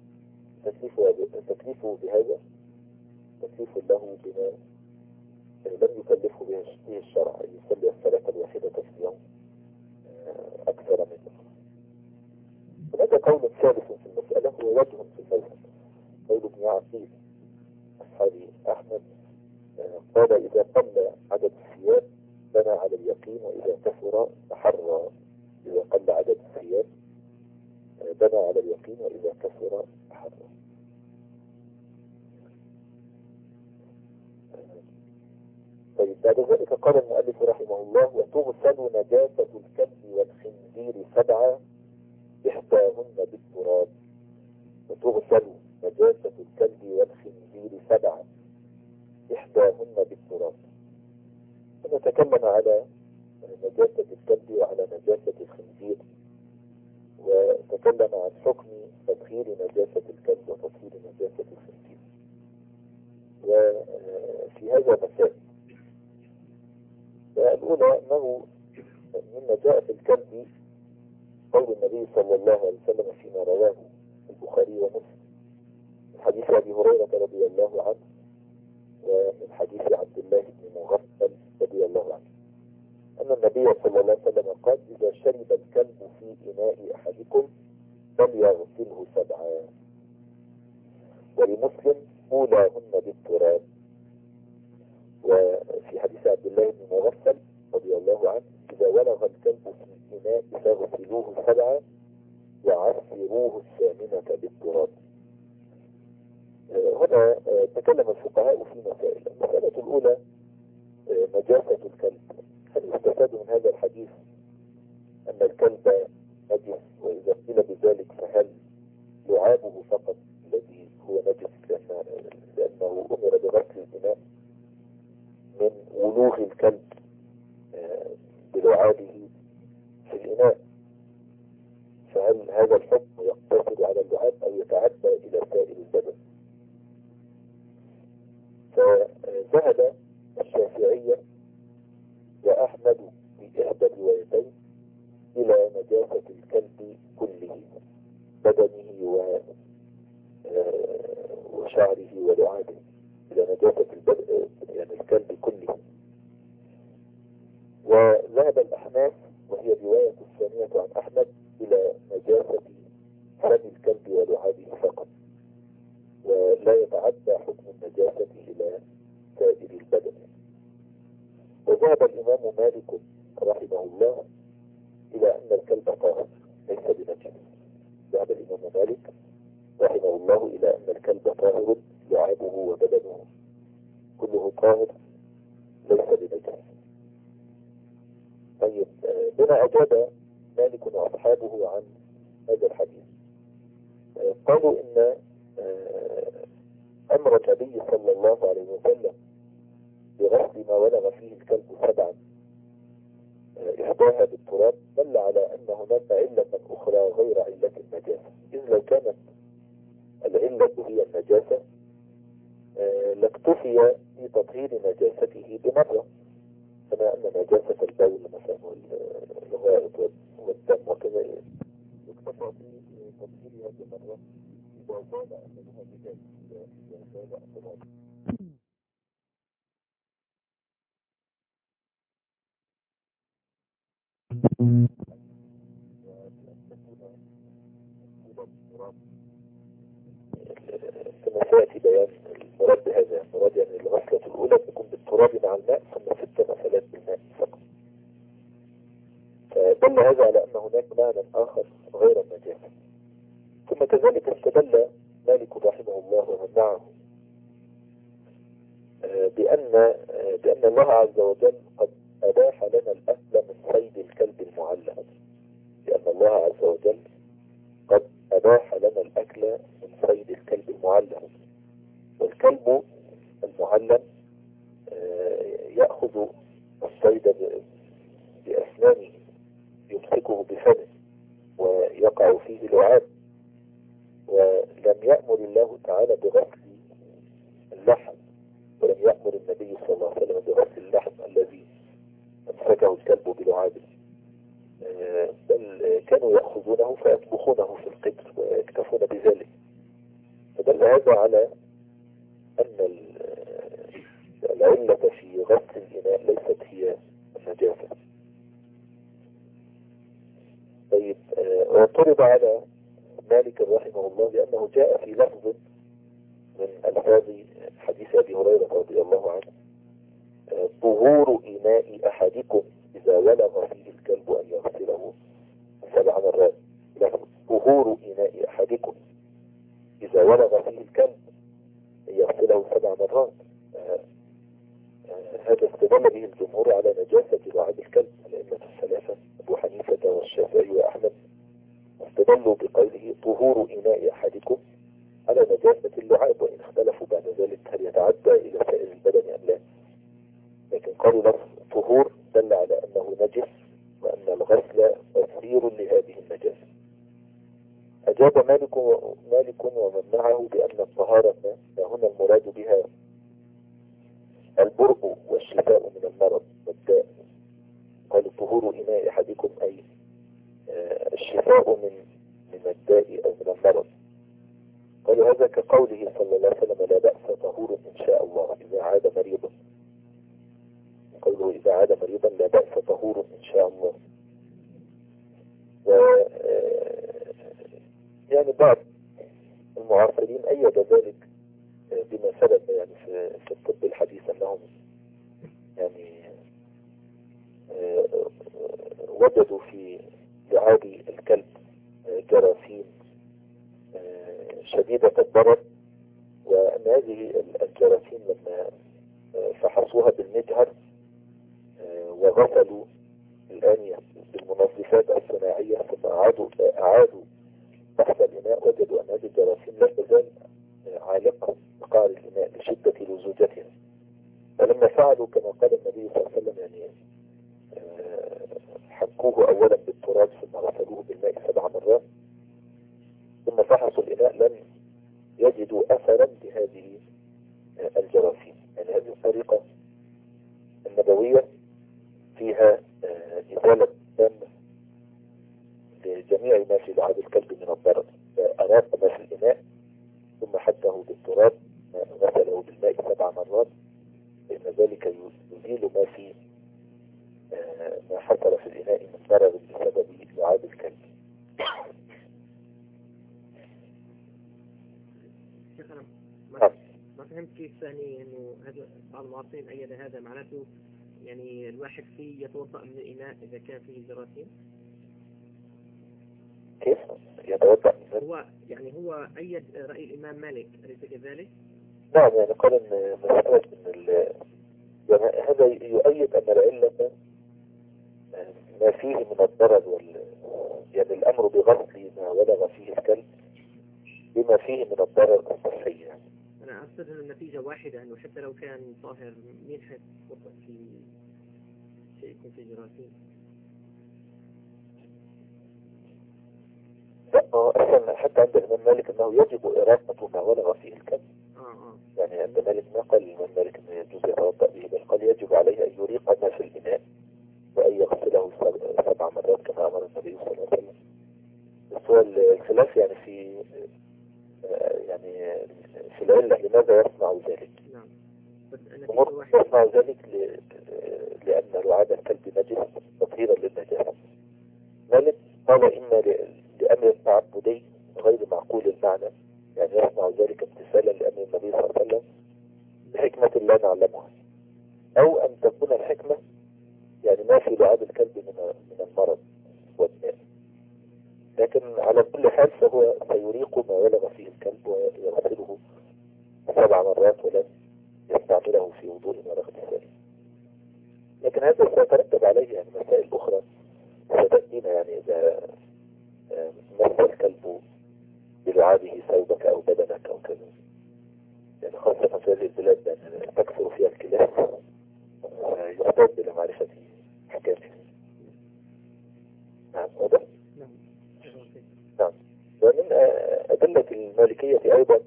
تكليفه بهذا تكليف له بما لم يكلفه به الشرع، أن يصلي الصلاة الواحدة في اليوم أكثر منه. هذا قول ثالث في المسألة هو وجه في المذهب، قول ابن عقيل أصحاب أحمد، قال إذا قل عدد الثياب بنى على اليقين، وإذا كثر تحرى. إذا قل عدد الثياب بنى على اليقين، وإذا كثر تحرى. طيب بعد ذلك قال المؤلف رحمه الله: وتغسل نجاسة الكلب والخنزير 7 إحداهن بالتراب. وتغسل نجاسة الكلب والخنزير 7 إحداهن بالتراب. ونتكلم على نجاسة الكلب وعلى نجاسة الخنزير، وتكلم عن حكم تطهير نجاسة الكلب وتطهير نجاسة الخنزير. وفي هذا مسائل. الأولى أنه مما جاء في الكلب قول النبي صلى الله عليه وسلم فيما رواه البخاري ومسلم من حديث أبي هريرة رضي الله عنه، ومن حديث عبد الله بن مغفل رضي الله عنه، أن النبي صلى الله عليه وسلم قال: إذا شرب الكلب في إناء أحدكم فليغسله 7. ولمسلم: أولاهن بالتراب. وفي حديث عبد الله بن مغفل رضي الله عنه: إذا ولغ الكلب في إناء فاغسلوه 7 وعسروه 8 بالتراب. هنا تكلم الفقهاء في مسائل. المسألة الأولى نجاسة الكلب. هل يستفاد من هذا الحديث أن الكلب نجس؟ وإذا قيل بذلك فهل لعابه فقط الذي هو نجس لأنه أمر بغسل الإناء من ولوغ الكلب بلعابه في الإناء، فهل هذا الحكم يقتصر على اللعاب أو يتعدى إلى سائر البدن؟ فذهب الشافعية وأحمد في إحدى الروايتين إلى نجاسة الكلب كله، بدنه وشعره ولعابه، إلى نجاسة يعني الكلب كله. وذهب الأحناف، وهي الرواية الثانية عن أحمد، بدنه. وذهب الإمام مالك رحمه الله إلى أن الكلب طاهر ليس بنجس. ذهب الإمام مالك رحمه الله إلى أن الكلب طاهر لعابه وبدنه كله طاهر ليس بنجس. طيب، بما أجاب مالك وأصحابه عن هذا الحديث، قالوا إن أمر النبي صلى الله عليه وسلم بغسل ما ولغ فيه الكلب 7 إحداها بالتراب دل على أن هناك علة أخرى غير علة النجاسة. إذ لو كانت العلة هي النجاسة لاكتفي في تطهير نجاسته بمرة، كما أن نجاسة البول مثلا والغائط والدم وكذا يكتفى في تطهيرها بمرة إذا زال أثرها بذلك، إذا زال أثرها. كما سيأتي بيان المراد بهذا، المراد يعني الغسلة الأولى تكون بالتراب مع الماء ثم 6 غسلات بالماء فقط. فدل هذا على أن هناك معنى آخر غير النجاسة. ثم كذلك استدل مالك رحمه الله ومن معه بأن الله عز وجل قد أباح لنا الأكل من صيد الكلب المعلم. لأن الله عز وجل قد أباح لنا الأكل من صيد الكلب المعلم، والكلب المعلم يأخذ الصيد بأسنانه، يمسكه بفمه ويقع فيه لعاب. ولم يأمر الله تعالى بغسل اللحم، ولم يأمر النبي صلى الله عليه وسلم بغسل اللحم الذي أمسكه الكلب بلعابه، بل كانوا يأخذونه فيطبخونه في القدر ويكتفون بذلك. فدل هذا على أن العلة في غسل الإناء ليست هي النجاسة. طيب، واعترض على مالك رحمه الله لأنه جاء في لفظ من ألفاظ حديث أبي هريرة رضي الله عنه: طهور إناء أحدكم إذا ولغ فيه الكلب أن يغسله 7 مرات. لفظ طهور إناء أحدكم إذا ولغ فيه الكلب أن يغسله 7 مرات. هذا استدل به الجمهور على نجاسة لعاب الكلب. الأئمة الثلاثة أبو حنيفة والشافعي وأحمد استدلوا بقوله طهور إناء أحدكم على نجاسة اللعاب، وإن اختلفوا بعد ذلك هل يتعدى إلى سائر البدن أم لا. لكن قالوا لفظ طهور دل على أنه نجس وأن الغسل تطهير لهذه النجاسة. أجاب مالك ومن معه بأن الطهارة هنا المراد بها البرء والشفاء من المرض والداء. قالوا طهور إناء أحدكم أي الشفاء من الداء أو من المرض. قالوا هذا كقوله صلى الله عليه وسلم: لا بأس طهور إن شاء الله إذا عاد مريضا. قوله إذا عاد مريضا لا بأس طهور إن شاء الله. يعني بعض المعاصرين أيد ذلك بما ثبت يعني في الطب الحديث أنهم يعني وجدوا في لعاب الكلب جراثيم شديدة الضرر، وأن هذه الجراثيم لما فحصوها بالمجهر وغسلوا الآنية بالمنظفات الصناعية ثم أعادوا بحث الإناء وجدوا أن هذه الجراثيم لا تزال عالقة بقعر الإناء لشدة لزوجتها. فلما فعلوا كما قال النبي صلى الله عليه وسلم يعني حكوه أولا بالتراب ثم غسلوه بالماء 7 مرات ثم فحصوا الإناء لم يجدوا أثرا لهذه الجراثيم. يعني هذه الطريقة النبوية فيها إزالة تامة لجميع ما في لعاب الكلب من الضرر. أراق ما في الإناء ثم حكه بالتراب غسله بالماء 7 مرات، فإن ذلك يزيل ما في ما حصل في الإناء من ضرر بسبب لعاب الكلب. شيخنا ما فهمت كيف ثاني إنه هذا بعض المعاصرين أيد هذا، معناته يعني الواحد فيه يتوضأ من الإناء إذا كان فيه جراثيم. كيف يتوضأ من؟ هو أيد رأي الإمام مالك، أليس كذلك؟ نعم، يعني قال إن مسألة يعني هذا يؤيد أن العلة ما فيه من الضرر يعني الأمر بغسل ما ولغ فيه الكلب بما فيه من الضرر الصحي. يعني أنا أقصد أن النتيجة واحدة، أنه حتى لو كان طاهر مين حيتوضأ في شيء يكون فيه جراثيم؟ لا، أصلا حتى عند الإمام مالك أنه يجب إراقة ما ولغ فيه الكلب. يعني عند مالك ما قال الإمام مالك أنه يجوز يتوضأ به، بل قال يجب عليه أن يريق ما في الإناء وأن يغسله 7 مرات كما أمر النبي صلى الله عليه وسلم. بس هو الخلاف يعني في العلة لماذا يصنع ذلك؟ نعم. يصنع ذلك لأن لعاب الكلب نجس تطهيرا للنجاسة. مالك قال إما لأمر تعبدي غير معقول المعنى، يعني يصنع ذلك امتثالا لأمر النبي صلى الله عليه وسلم بحكمة لا نعلمها، أو أن تكون الحكمة يعني ما في لعاب الكلب من المرض والداء. لكن على كل حال فهو سيريق ما ولغ فيه الكلب ويغسله 7 مرات ولن يستعمله في وضوء ولا اغتسال. لكن هذا سيترتب عليه يعني مسائل أخرى ستأتينا، يعني إذا مس الكلب بلعابه ثوبك أو بدنك أو كذا، يعني خاصة في هذه البلاد لأن تكثر فيها الكلاب يحتاج إلى معرفة أحكامها. نعم، واضح؟ نعم. ومن أدلة المالكية أيضا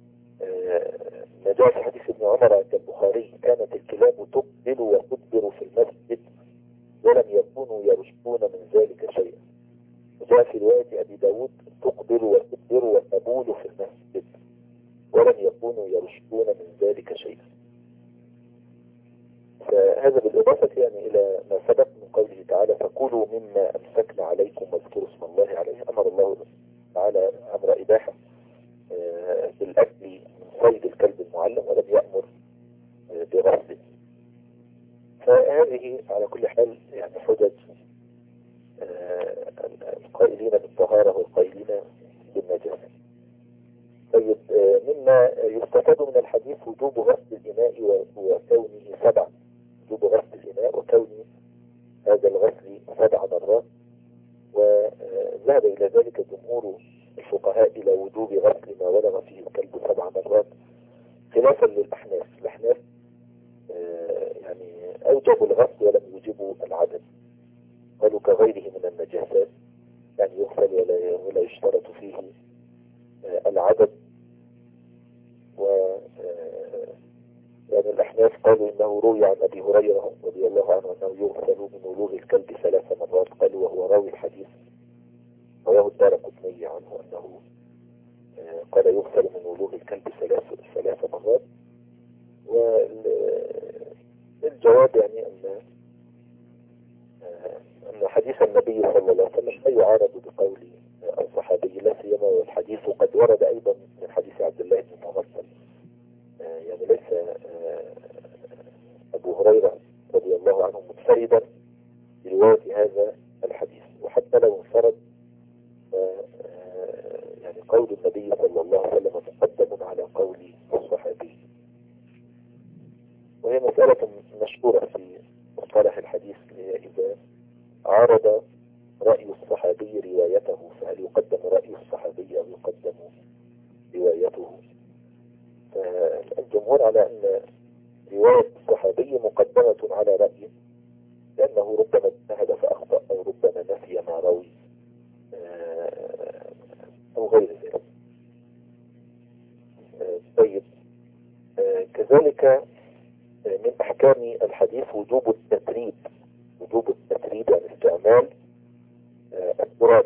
ما جاء في حديث ابن عمر عند البخاري: كانت الكلاب تقبل وتدبر في المسجد ولم يكونوا يرشدون من ذلك شيئا. وجاء في رواية أبي داود: تقبل وتدبر وتبول في المسجد ولم يكونوا يرشدون من ذلك شيئا. فهذا بالإضافة يعني إلى ما سبق من قوله تعالى: فكلوا مما أمسكنا عليكم واذكروا اسم الله عليه. أمر الله تعالى أمر إباحة بالأكل من صيد الكلب المعلم ولم يأمر بغسله. فهذه على كل حال يعني حجج القائلين بالطهارة والقائلين بالنجاسة. طيب، مما يستفاد من الحديث وجوب غسل الإناء وكونه 7، وجوب غسل الإناء وكون هذا الغسل 7 مرات. وذهب إلى ذلك جمهور الفقهاء إلى وجوب غسل ما ولغ فيه الكلب 7 مرات، خلافا للأحناف. الأحناف يعني أوجبوا الغسل ولم يوجبوا العدد، قالوا كغيره من النجاسات يعني يغسل ولا يشترط فيه العدد. و يعني الأحناف قالوا إنه روي عن أبي هريرة رضي الله عنه أنه يغسل من ولوغ الكلب 3 مرات، قالوا وهو راوي الحديث، رواه الدارقطني عنه أنه قال يغسل من ولوغ الكلب 3 مرات. والجواب يعني أن حديث النبي صلى الله عليه وسلم لا يعارض بقول الصحابي، لا سيما والحديث قد ورد أيضا من حديث عبد الله بن مغفل. يعني ليس أبو هريرة رضي الله عنه منفردا برواية هذا الحديث، وحتى لو انفرد يعني قول النبي صلى الله عليه وسلم مقدم على قول الصحابي. وهي مسألة مشهورة في مصطلح الحديث، إذا عارض رأي الصحابي روايته فهل يقدم رأي الصحابي أو يقدم روايته؟ فالجمهور على أن رواية الصحابي مقدمة على رأيه، لأنه ربما اجتهد فأخطأ أو ربما نسي ما روي أو غير ذلك. طيب، كذلك من أحكام الحديث وجوب التتريب. وجوب التتريب يعني استعمال التراب.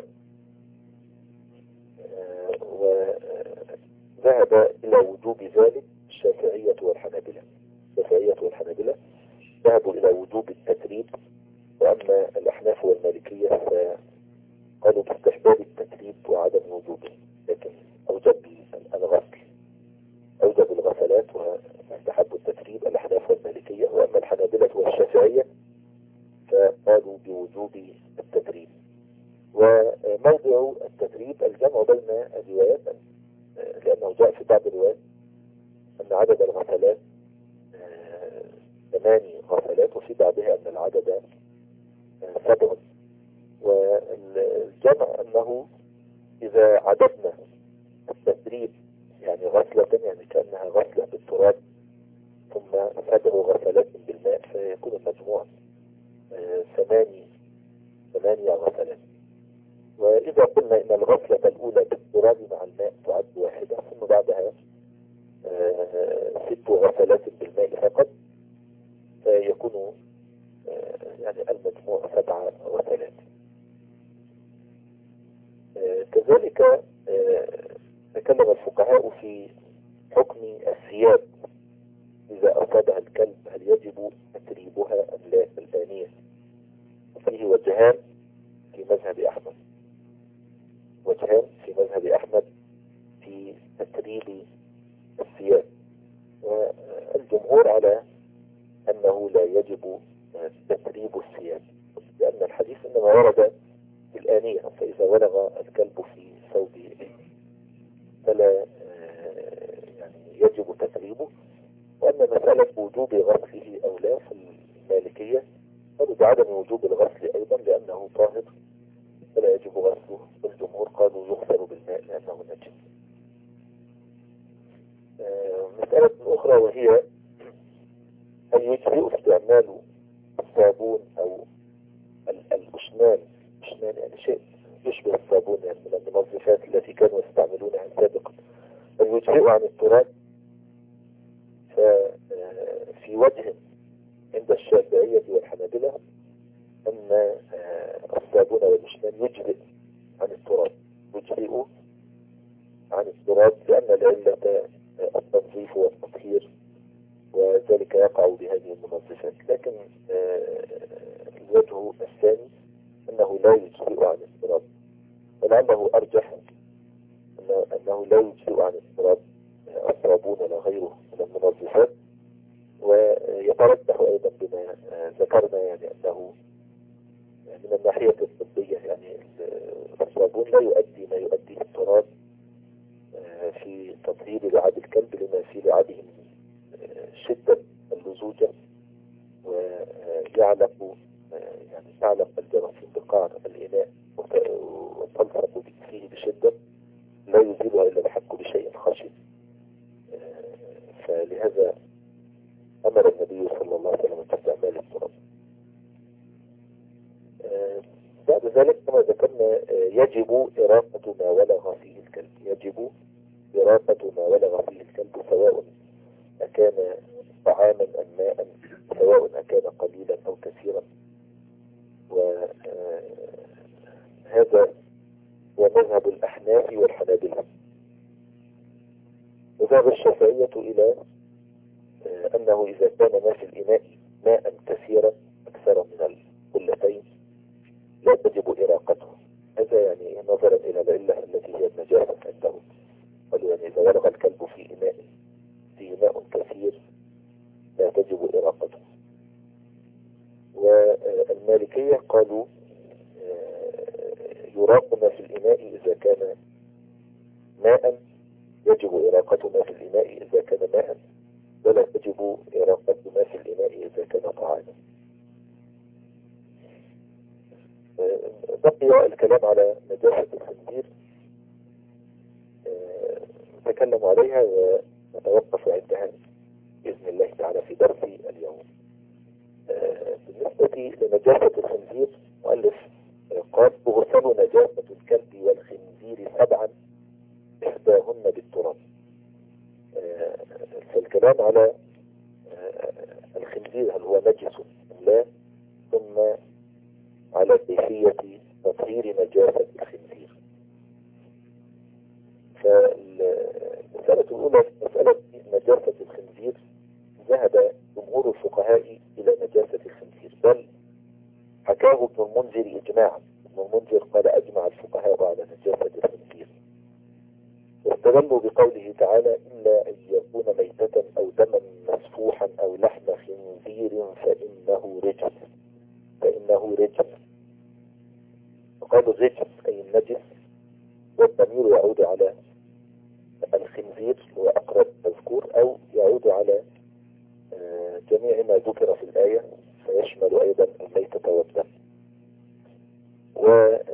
وذهب إلى وجوب ذلك الشافعية والحنابلة. ذهبوا إلى وجوب التتريب، وأما الأحناف والمالكية فقالوا باستحباب التتريب وعدم وجوبه، لكن أوجب الغسل، أوجب الغسلات، وجوب التدريب. وموضع التدريب الجمع بين الروايات، لأنه جاء في بعض الروايات أن عدد الغسلات 8 غسلات، وفي بعضها أن العدد 7. والجمع أنه إذا عددنا التدريب يعني غسلة، يعني كأنها غسلة بالتراب ثم 7 غسلات بالماء، فيكون المجموع 8 غسلات. وإذا قلنا إن الغسلة الأولى بالتراب مع الماء تعد واحدة، ثم بعدها 6 غسلات بالماء فقط، فيكون يعني المجموع 7 غسلات. كذلك تكلم الفقهاء في حكم الثياب إذا أصابها الكلب، هل يجب تتريبها أم لا الآنية؟ فيه وجهان في مذهب أحمد، في تتريب الثياب. والجمهور على أنه لا يجب تتريب الثياب، لأن الحديث إنما ورد في الآنية، فإذا ولغ الكلب في ثوبه فلا يعني يجب تتريبه. وأما مسألة وجوب غسله أو لا في المالكية قالوا بعدم وجوب الغسل أيضا لأنه طاهر فلا يجب غسله، والجمهور قالوا يغسل بالماء لأنه نجس. مسألة أخرى وهي هل يجب استعمال الصابون أو الأشنان يعني شيء يشبه الصابون يعني من المنظفات التي كانوا يستعملونها سابقا، هل يجزئ عن التراب؟ ففي وجه عند الشافعية والحنابلة أن الصابون والأشنان يجزئ عن التراب، لأن العلة التنظيف والتطهير وذلك يقع بهذه المنظفات. لكن الوجه الثاني أنه لا يجزئ عن التراب، ولعله أرجح أنه لا يجزئ عن التراب الصابون ولا غيره من المنظفات. ويترجح أيضا بما ذكرنا يعني أنه من الناحية الطبية يعني الصابون لا يؤدي ما يؤديه التراب في تطهير لعاب الكلب، لما في لعابهم شدة اللزوجة، ويعلق تعلق الجراثيم بقعر الإناء وتلصق فيه بشدة لا يزيلها إلا الحك بشيء خشن. فلهذا أمر النبي صلى الله عليه وسلم باستعمال التراب. بعد ذلك كما ذكرنا يجب إراقة ما ولغ فيه الكلب، سواء أكان طعاما أم ماء، سواء أكان قليلا أو كثيرا. وهذا هو مذهب الأحناف والحنابلة. وذهب الشافعية إلى أنه إذا كان ما في الإناء ماء كثيرا أكثر من القلتين لا تجب إراقته. هذا يعني نظرا إلى العلة التي هي النجاسة عندهم، قالوا يعني إذا ولغ الكلب في إناء فيه ماء كثير لا تجب إراقته. والمالكية قالوا يراق ما في الإناء إذا كان ماء، يجب إراقة ما في الإناء إذا كان ماء، ولا تجب إراقة ما في الإناء إذا كان طعاما. بقي الكلام على نجاسة الخنزير، نتكلم عليها ونتوقف عندها بإذن الله تعالى في درسي اليوم. بالنسبة لنجاسة الخنزير مؤلف قال تغسل نجاسة الكلب والخنزير 7 إحداهن بالتراب. فالكلام على الخنزير هل هو نجس أم لا، ثم على كيفية تطهير نجاسة الخنزير. فالمسألة الأولى مسألة نجاسة الخنزير، ذهب جمهور الفقهاء إلى نجاسة الخنزير، بل حكاه ابن المنذر إجماعا. ابن المنذر قال أجمع الفقهاء على نجاسة الخنزير، واستدلوا بقوله تعالى إلا أن يكون ميتة أو دما مسفوحا أو لحم خنزير فإنه رجس. فقالوا الرجس أي النجس، والضمير يعود على الخنزير وأقرب مذكور، أو يعود على جميع ما ذكر في الآية، فيشمل أيضا الميتة والدم. و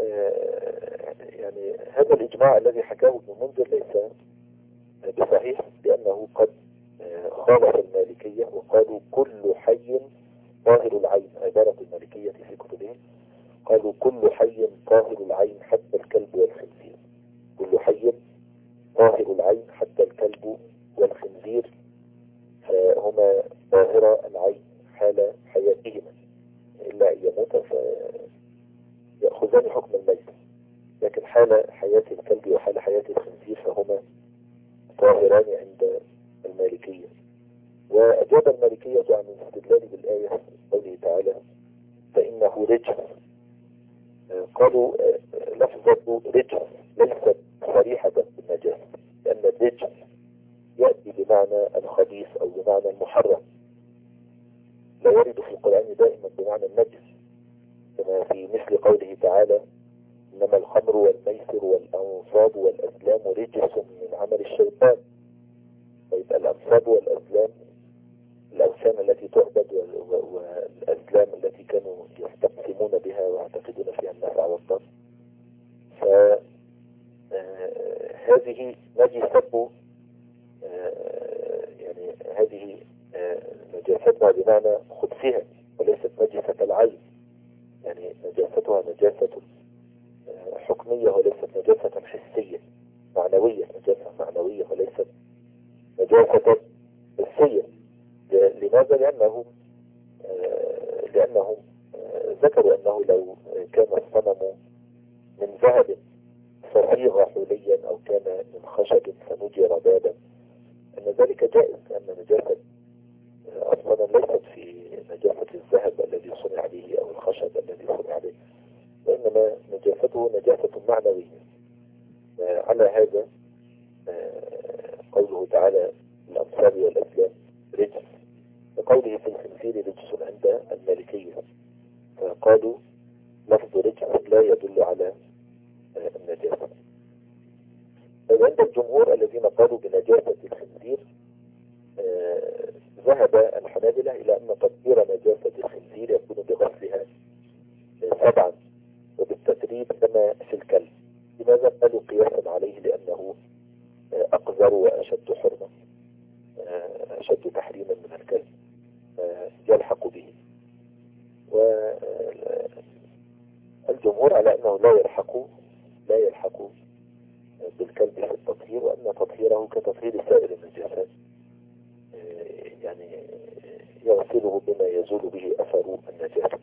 يعني هذا الإجماع الذي حكاه ابن منذر ليس بصحيح، لأنه قد خالف المالكية وقالوا كل حي طاهر العين. عبارة المالكية في كتبهم قالوا كل حي طاهر العين حتى الكلب والخنزير. كل حي طاهر العين حتى الكلب والخنزير، فهما طاهر العين حال حياتهما، إلا أن يموت فيأخذان حكم الميت، لكن حال حياة الكلب وحال حياة الخنزير فهما طاهران عند المالكية. وأجاب المالكية عن الاستدلال بالآية قوله تعالى فإنه رجس. قالوا لفظة رجس ليست صريحة بالنجاسة، لأن الرجس يأتي بمعنى الخبيث أو بمعنى المحرم، لا يرد في القرآن دائما بمعنى النجس، كما في مثل قوله تعالى إنما الخمر والميسر والأنصاب والأزلام رجس من عمل الشيطان. طيب الأنصاب والأزلام الأوثان التي تعبد والأزلام التي كانوا يستقسمون بها ويعتقدون فيها النفع والضر، فهذه نجسة، يعني هذه نجاستها بمعنى خبثها وليست نجسة العين، يعني نجاستها نجاسة حكمية وليست نجاسة حسية معنوية، نجاسة معنوية وليست نجاسة حسية. لماذا؟ لأنهم ذكروا أنه لو كان الصنم من ذهب فصيغ حليا أو كان من خشب فنجر بابا أن ذلك جائز، لأن نجاسة الصنم ليست في نجاسة الذهب الذي صنع به أو الخشب الذي صنع به، وإنما نجاسته نجاسة معنوية. على هذا قوله تعالى الأنصاب والأزلام رجس، وقوله في الخنزير رجس عند المالكية، فقالوا لفظ رجس لا يدل على النجاسة. عند الجمهور الذين قالوا بنجاسة الخنزير ذهب الحنابلة إلى أن تطهير نجاسة الخنزير يكون بغسلها 7 وبالتدريب كما في الكلب. لماذا؟ قالوا قياسا عليه لأنه أقذر وأشد حرمة، أشد تحريما من الكلب يلحق به. والجمهور على أنه لا يلحق بالكلب في التطهير، وأن تطهيره كتطهير سائر النجاسات، يعني يغسله بما يزول به أثر النجاسة.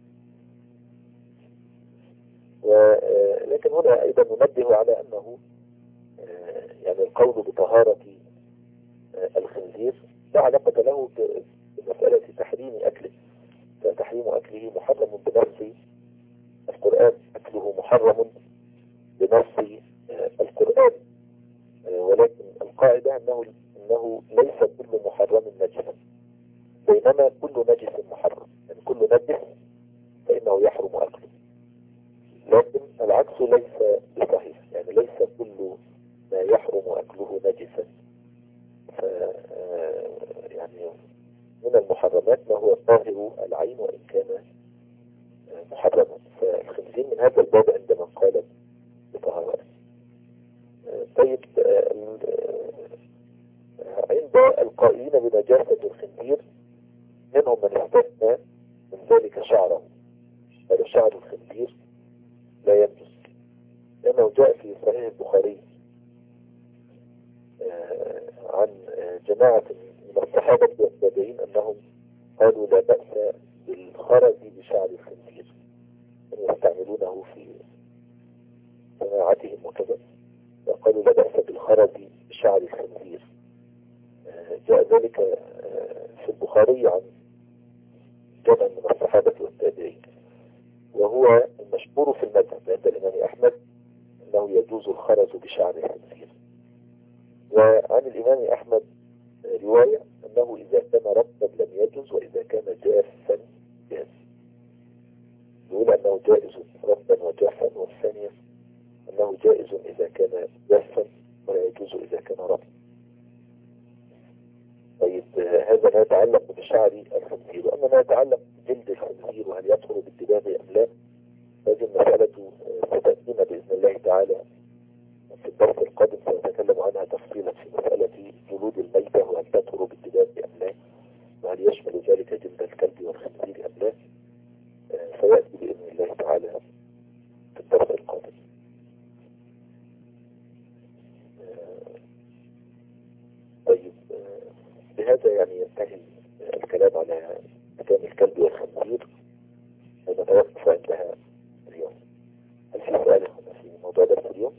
ولكن هنا أيضا ننبه على أنه يعني القول بطهارة الخنزير لا علاقة له بمسألة تحريم أكله، فتحريم أكله محرم بنص القرآن، أكله محرم بنص القرآن، ولكن القاعدة أنه ليس كل محرم نجسا، بينما كل نجس محرم، يعني كل نجس فإنه يحرم أكله، لكن العكس ليس بصحيح، يعني ليس كل ما يحرم أكله نجسا. يعني من المحرمات ما هو طاهر العين وإن كان محرما، فالخنزير من هذا الباب عندما قال بطهارته. طيب عند القائلين بنجاسة الخنزير منهم من استثنى من ذلك شعره، هذا شعر الخنزير لا ينجس، لأنه جاء في صحيح البخاري عن جماعة من الصحابة والتابعين أنهم قالوا لا بأس بالخرز بشعر الخنزير، أن يستعملونه في صناعتهم وكذا، قالوا لا بأس بالخرز بشعر الخنزير. جاء ذلك في البخاري عن جمع من الصحابة والتابعين، وهو المشهور في المذهب عند الإمام أحمد أنه يجوز الخرز بشعر الخنزير. وعن الإمام أحمد رواية أنه إذا كان رطبا لم يجوز وإذا كان جافا جاز، يقول أنه جائز رطبا وجافا جائز إذا كان جافا ولا يجوز إذا كان رطبا. طيب هذا ما يتعلق بشعر الخنزير. وأما ما يتعلق بجلد الخنزير وهل يطهر بالدباغ أم لا، هذه المسألة ستأتينا بإذن الله تعالى في الدرس القادم، سنتكلم عنها تفصيلا في مسألة جلود الميتة وهل تطهر بالدباغ أم لا، وهل يشمل ذلك جلد الكلب والخنزير أم لا. سيأتي بإذن الله تعالى في الدرس القادم. طيب بهذا يعني ينتهي الكلام على مكان الكلب والخنزير، ونتوقف عندها اليوم. هل في سؤال في موضوع درس اليوم؟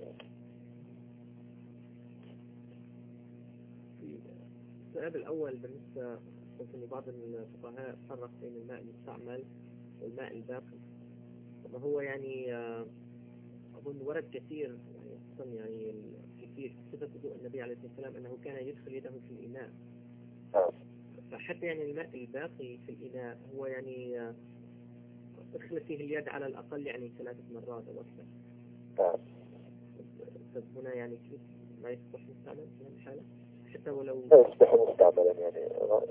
السؤال الأول بالنسبة إن بعض الفقهاء فرق بين الماء المستعمل والماء الباقي. وهو يعني أظن ورد كثير يعني في صفة وضوء النبي عليه الصلاة والسلام أنه كان يدخل يده في الإناء. فحتى يعني الماء الباقي في الإناء هو يعني ادخل فيه اليد على الأقل يعني 3 مرات أو أكثر. فهنا يعني كيف ما يصبح مستعمل في هذه الحالة؟ حتى ولو لا يصبح مستعملا، يعني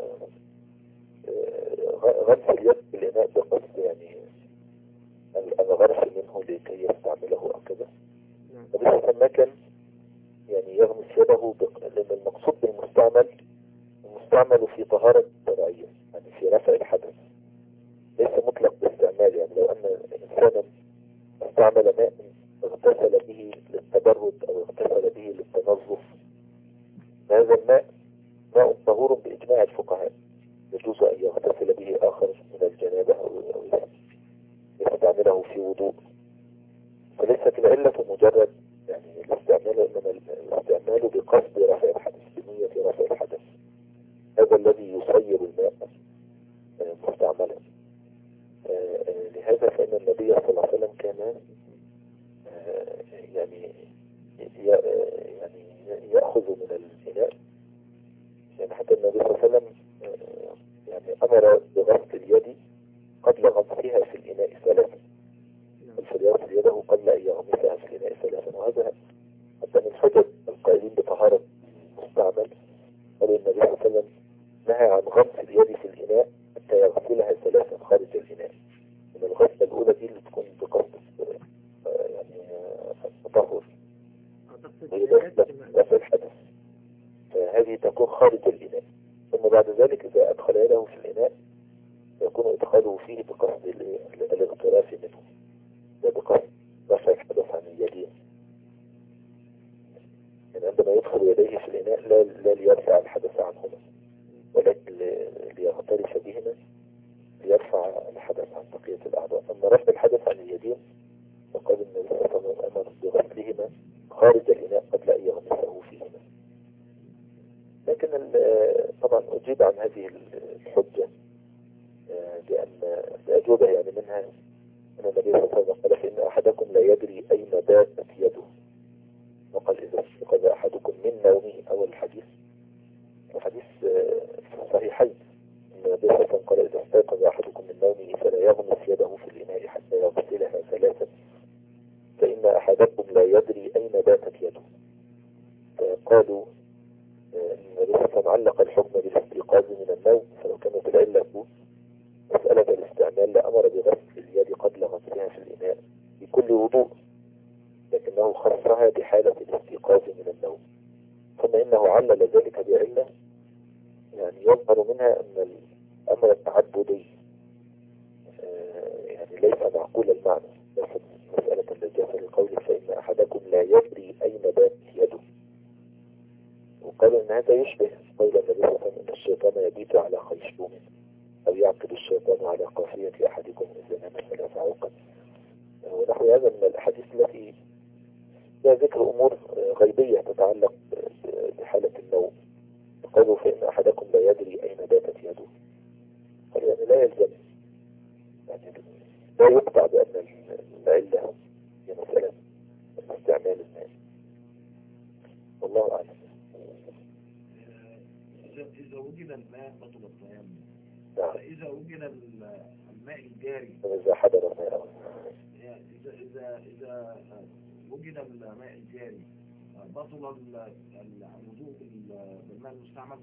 غرس اليد في الإناء بقصد يعني الغرس منه لكي يستعمله أو كذا. فبس ما كان يعني يغمس يده لأن المقصود بالمستعمل المستعمل في طهارة شرعية، يعني في رفع الحدث، ليس مطلق باستعمال. يعني لو أن إنسانا استعمل ماء اغتسل به للتبرد أو اغتسل به للتنظف، هذا الماء ماء طهور بإجماع الفقهاء، يجوز أن يغتسل به آخر من الجنابة أو يستعمله في وضوء. فليست العلة مجرد يعني الاستعمال، إنما الاستعمال بقصد رفع الحدث، بنية رفع الحدث، هذا الذي يصير الماء مستعملا. لهذا فإن النبي صلى الله عليه وسلم كان يعني يأخذ من الإناء، يعني حتى النبي صلى الله عليه وسلم يعني أمر بغسل اليد قبل غمسها في الإناء 3، فليغسل يده قبل أن يغمسها في الإناء 3. وهذا حتى من حجج القائلين بطهارة المستعمل، قالوا النبي صلى الله عليه وسلم نهى عن غمس اليد في الإناء حتى يغسلها 3 خارج الإناء. من الغسلة الأولى دي اللي تكون بقصد يعني التطهر رفع الحدث، فهذه تكون خارج الإناء. ثم بعد ذلك إذا أدخل يده في الإناء يكون إدخاله فيه بقصد الاغتراف منه، لا بقصد رفع الحدث عن اليدين. يعني عندما يدخل يديه في الإناء لا ليرفع الحدث عنهما، ولكن ليغترف بهما ليرفع الحدث عن بقية الأعضاء. أما رفع الحدث عن اليدين فقال النبي صلى الله عليه وسلم أمر بغسلهما خارج الإناء قبل أن يغمسه فيهما. لكن طبعا أجيب عن هذه الحجة لأن الأجوبة يعني منها أن النبي صلى الله عليه وسلم قال فإن أحدكم لا يدري أين باتت يده، وقال إذا استيقظ أحدكم من نومه. أول الحديث في الصحيحين النبي صلى الله عليه وسلم قال إذا استيقظ أحدكم من نومه فلا يغمس يده في الإناء حتى يغسلها 3، فإن أحدكم لا يدري أين باتت يده. فقالوا النبي صلى الله عليه وسلم علق الحكم بالاستيقاظ من النوم، فلو كانت العلة مسألة الاستعمال لأمر بغسل اليد قبل غسلها في الإناء بكل وضوء، لكنه خصها بحالة الاستيقاظ من النوم. ثم إنه علل ذلك بعلة يعني يظهر منها أن الأمر التعبدي يعني ليس معقول المعنى، ليست مسألة النجاسة لقوله فإن أحدكم لا يدري أين باتت يده. وقالوا إن هذا يشبه قول النبي صلى الله عليه وسلم إن الشيطان يبيت على خيشومه، أو يعقد الشيطان على قافية أحدكم إذا نام 3 عقد، ونحو هذا من الأحاديث التي فيها ذكر أمور غيبية تتعلق بحالة النوم. قالوا فإن أحدكم لا يدري أين باتت يده، قال يعني لا يلزم، يعني لا يقطع بأن العلة هي مسألة استعمال الماء. والله أعلم. إذا وجد الماء بطل التيمم. نعم. فإذا وجد الماء الجاري، إذا حضر الماء، إذا وجد الماء الجاري بطل الوضوء بالماء المستعمل؟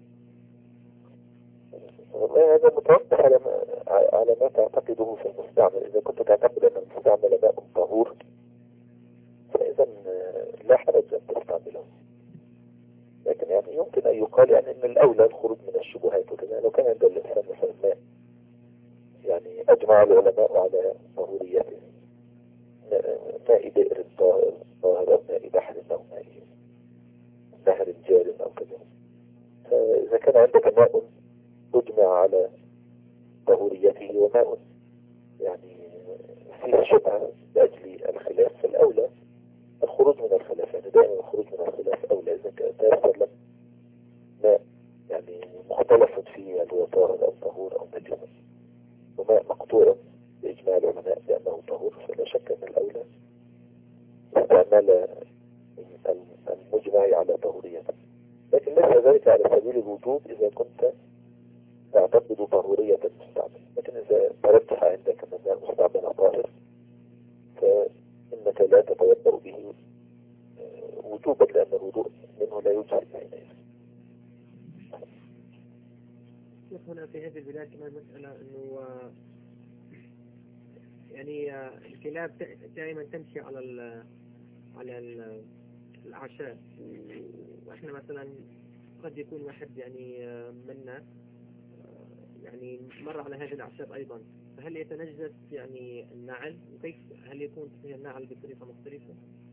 والله هذا متوقف على ما تعتقده في المستعمل. إذا كنت تعتقد أن المستعمل ماء طهور فإذا لا حرج أن تستعمله، لكن يعني يمكن أن يقال يعني أن الأولى الخروج من الشبهات وكذا. لو كان عند الإنسان مثلا ماء يعني أجمع العلماء على طهوريته، ماء بئر طاهر أو ماء بحر أو ماء نهر جار أو كذا، فإذا كان عندك ماء أجمع على طهوريته وماء يعني فيه شبهة لأجل الخلاف، فالأولى الخروج من الخلاف. يعني دائما الخروج من الخلاف أولى. إذا كان تيسر لك ماء يعني مختلف فيه هل هو طاهر أو طهور أو نجس، وماء مقطوع بإجماع العلماء بأنه طهور، فلا شك أن الأولى استعمال المجمع على طهوريته. لكن ليس ذلك على سبيل الوجوب إذا كنت تعتقد طهورية المستعمل. لكن إذا ترجح عندك أن الماء المستعمل طاهر فإنك لا تتوضأ به وجوبا، لأن الوضوء منه لا يجزي حينئذ. هنا في هذه البلاد كمان مسألة أنه يعني الكلاب دائما تمشي على الأعشاب، وإحنا مثلا قد يكون واحد يعني منا يعني مر على هذه الأعشاب أيضا، فهل يتنجس يعني النعل؟ وكيف هل يكون فيها النعل بطريقة مختلفة؟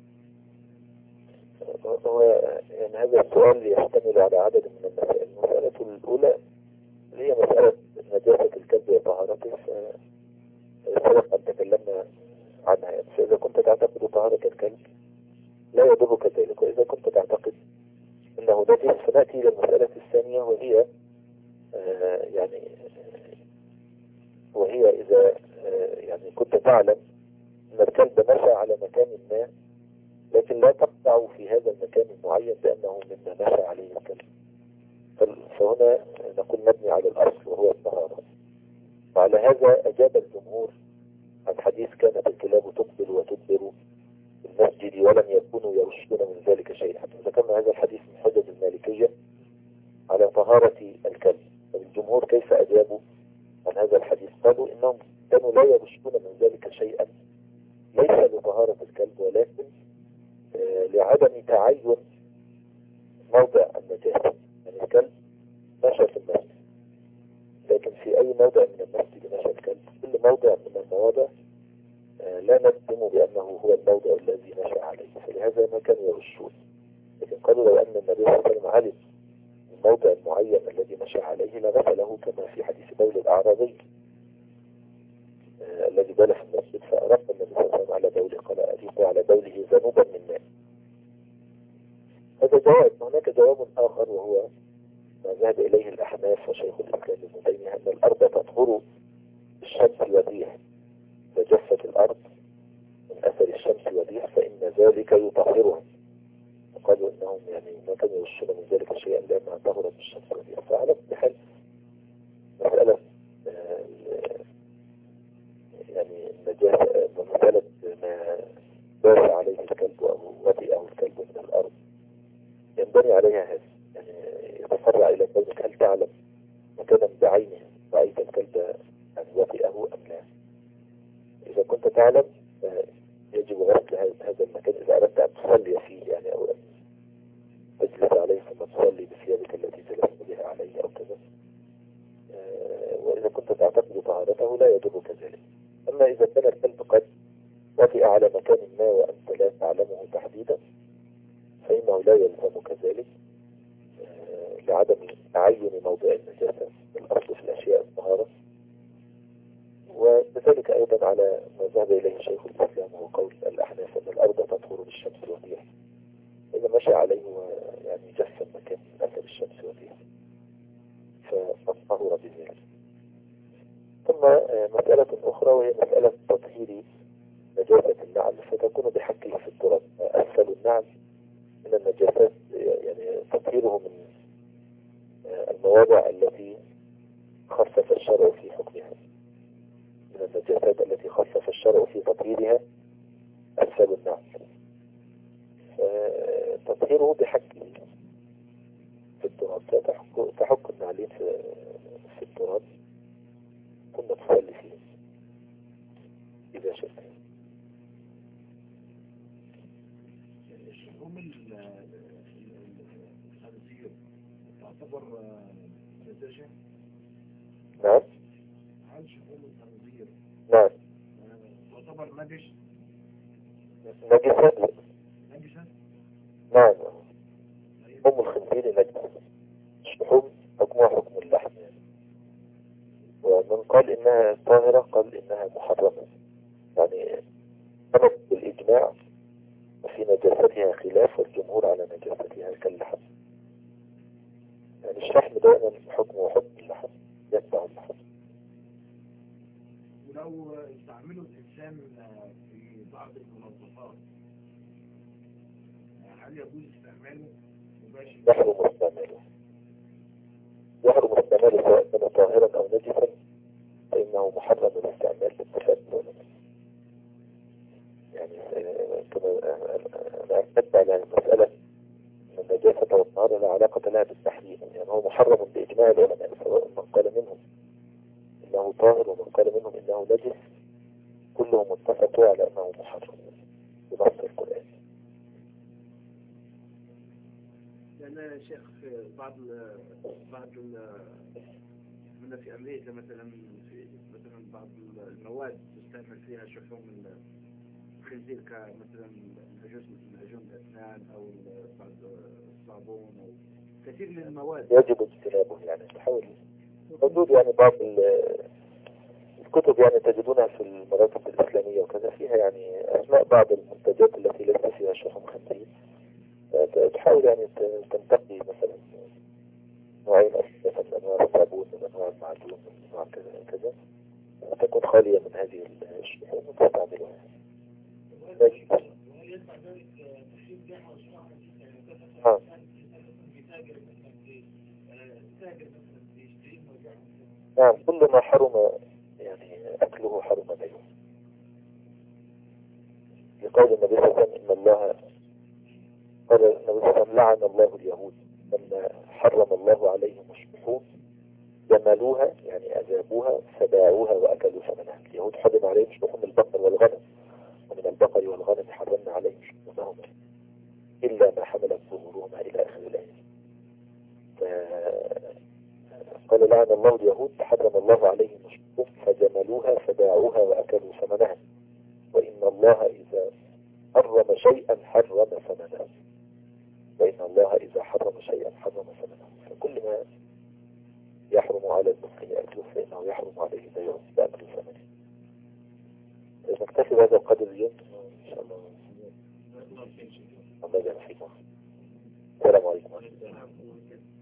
هو يعني هذا السؤال يحتمل على عدد من المسائل. المسألة الأولى هي مسألة نجاسة الكلب وطهارته، سبق أن تكلمنا عنها. يعني فإذا كنت تعتقد طهارة الكلب لا يضرك ذلك، وإذا كنت تعتقد أنه نجس فنأتي إلى المسألة الثانية، وهي إذا يعني كنت تعلم أن الكلب مشى على مكان ما لكن لا تقطع في هذا المكان المعين بأنه مما مشى عليه الكلب، فهنا نقول نبني على الأصل وهو الطهارة. وعلى هذا أجاب الجمهور عن حديث كانت الكلاب تقبل وتدبر في المسجد ولم يكونوا يرشدون من ذلك شيئا. ذكرنا هذا الحديث من حجج المالكية على طهارة الكلب. فالجمهور كيف أجابوا عن هذا الحديث؟ قالوا إنهم كانوا لا يرشدون من ذلك شيئا، ليس لطهارة الكلب ولكن لعدم تعين موضع النجاسة. يعني الكلب مشى في المسجد، لكن في أي موضع من المسجد مشى الكلب، كل موضع من المواضع لا نجزم بأنه هو الموضع الذي مشى عليه، فلهذا ما كانوا يرشون. لكن قالوا لو أن النبي صلى الله عليه وسلم علم الموضع المعين الذي مشى عليه لغسله، كما في حديث بول الأعرابي الذي بال في المسجد فأرق النبي صلى الله عليه وسلم على بوله قال أريقوا على بوله ذنوبا من ماء. هذا جواب. هناك جواب آخر وهو ما ذهب إليه الأحناف وشيخ الإسلام ابن تيمية، أن الأرض تطهر بالشمس والريح. إذا جفت الأرض من أثر الشمس والريح فإن ذلك يطهرها. وقالوا إنهم يعني ما كانوا يرشون من ذلك شيئا لأنها طهرت بالشمس والريح. فعلى كل حال مسألة يعني النجاسة، مسألة ما باش عليه الكلب أو وطئه الكلب من الأرض ينبني عليها هذا، يعني يتفرع إلى كونك هل تعلم مكانا بعينه رأيت الكلب أن وطئه أم لا. إذا كنت تعلم يجب غسل هذا المكان إذا أردت أن تصلي فيه، يعني أو أن تجلس عليه ثم تصلي بثيابك التي جلست بها عليه أو كذا. وإذا كنت تعتقد طهارته لا يضرك ذلك. أما إذا كان الكلب قد وطئ على مكان ما وأنت لا تعلمه تحديدا فإنه لا يلزمك ذلك لعدم تعين موضع النجاسة. الأصل في الأشياء الطهارة. وبذلك أيضا على ما ذهب إليه شيخ الإسلام وهو قول الأحناف أن الأرض تطهر بالشمس والريح. إذا مشى عليه يعني جف المكان من أثر الشمس والريح فطهر بذلك. ثم مسألة أخرى وهي مسألة تطهير نجاسة النعل، فتكون بحقه في التراب. أسفل النعل من النجاسات يعني تطهيره من المواضع التي خفف الشرع في حكمها. من النجاسات التي خفف الشرع في تطهيرها أسفل النعل. تطهيره بحك في التراب، تحك النعلين في التراب ثم تصلي فيه إذا شئت. شحوم الخنزير تعتبر نجاسة؟ نعم. هل شحوم الخنزير نعم. تعتبر نجس؟ نجسة. نجسة؟ نعم. أم الخنزير نجسة، الشحوم حكمها حكم اللحم يعني. ومن قال إنها طاهرة قال إنها محرمة، يعني ثبت بالإجماع وفي نجاستها خلاف، والجمهور على نجاستها كاللحم. يعني الشحم دائما حكمه حكم اللحم، يتبع اللحم. ولو استعمله الإنسان في بعض المنظفات هل يجوز استعماله مباشر؟ يحرم استعماله، يحرم استعماله سواء كان طاهرا أو نجسا، فإنه محرم الاستعمال باتفاق العلماء. يعني أنا أكدت على المسألة أن النجاسة والطهارة لا علاقة لها بالتحريم، يعني هو محرم بإجماع العلماء، سواء من قال منهم إنه طاهر ومن قال منهم إنه نجس، كلهم اتفقوا على أنه محرم بنص القرآن. لأن شيخ بعض هنا في أمريكا مثلا، في مثلا بعض المواد تستعمل فيها شحوم الخنزير كمثلا العجون الأسنان أو بعض الصابون أو كثير من المواد يجب اجتنابه. يعني تحاول موجود يعني بعض الكتب يعني تجدونها في المراكز الإسلامية وكذا، فيها يعني أسماء بعض المنتجات التي ليس فيها شحوم خنزير. تحاول يعني تنتقي مثلا نوعين مثلا من أنواع الصابون، من أنواع المعجون، من أنواع كذا كذا، تكون خالية من هذه الشحوم وتستعملها. نعم. كل ما حرم يعني أكله حرم بيعه، لقول النبي صلى الله عليه وسلم إن الله قال النبي صلى الله عليه وسلم لعن الله اليهود لما حرم الله عليهم الشحوم جملوها، يعني أذابوها فباعوها وأكلوا ثمنها. اليهود حرم عليهم شحوم البقر والغنم، ومن البقر والغنم حرمنا عليهم شحومهما إلا ما حملت ظهورهما إلى آخر الآية. قال لعن الله اليهود حرم الله عليهم الشحوم فجملوها فباعوها وأكلوا ثمنها، وإن الله إذا حرم شيئا حرم ثمنه، وإن الله إذا حرم شيئا حرم ثمنه. فكل ما يحرم على المسلم أكله فإنه يحرم عليه بيعه بأكل ثمنه. نكتفي بهذا القدر اليوم إن شاء الله. الله يجعل فيكم. السلام عليكم.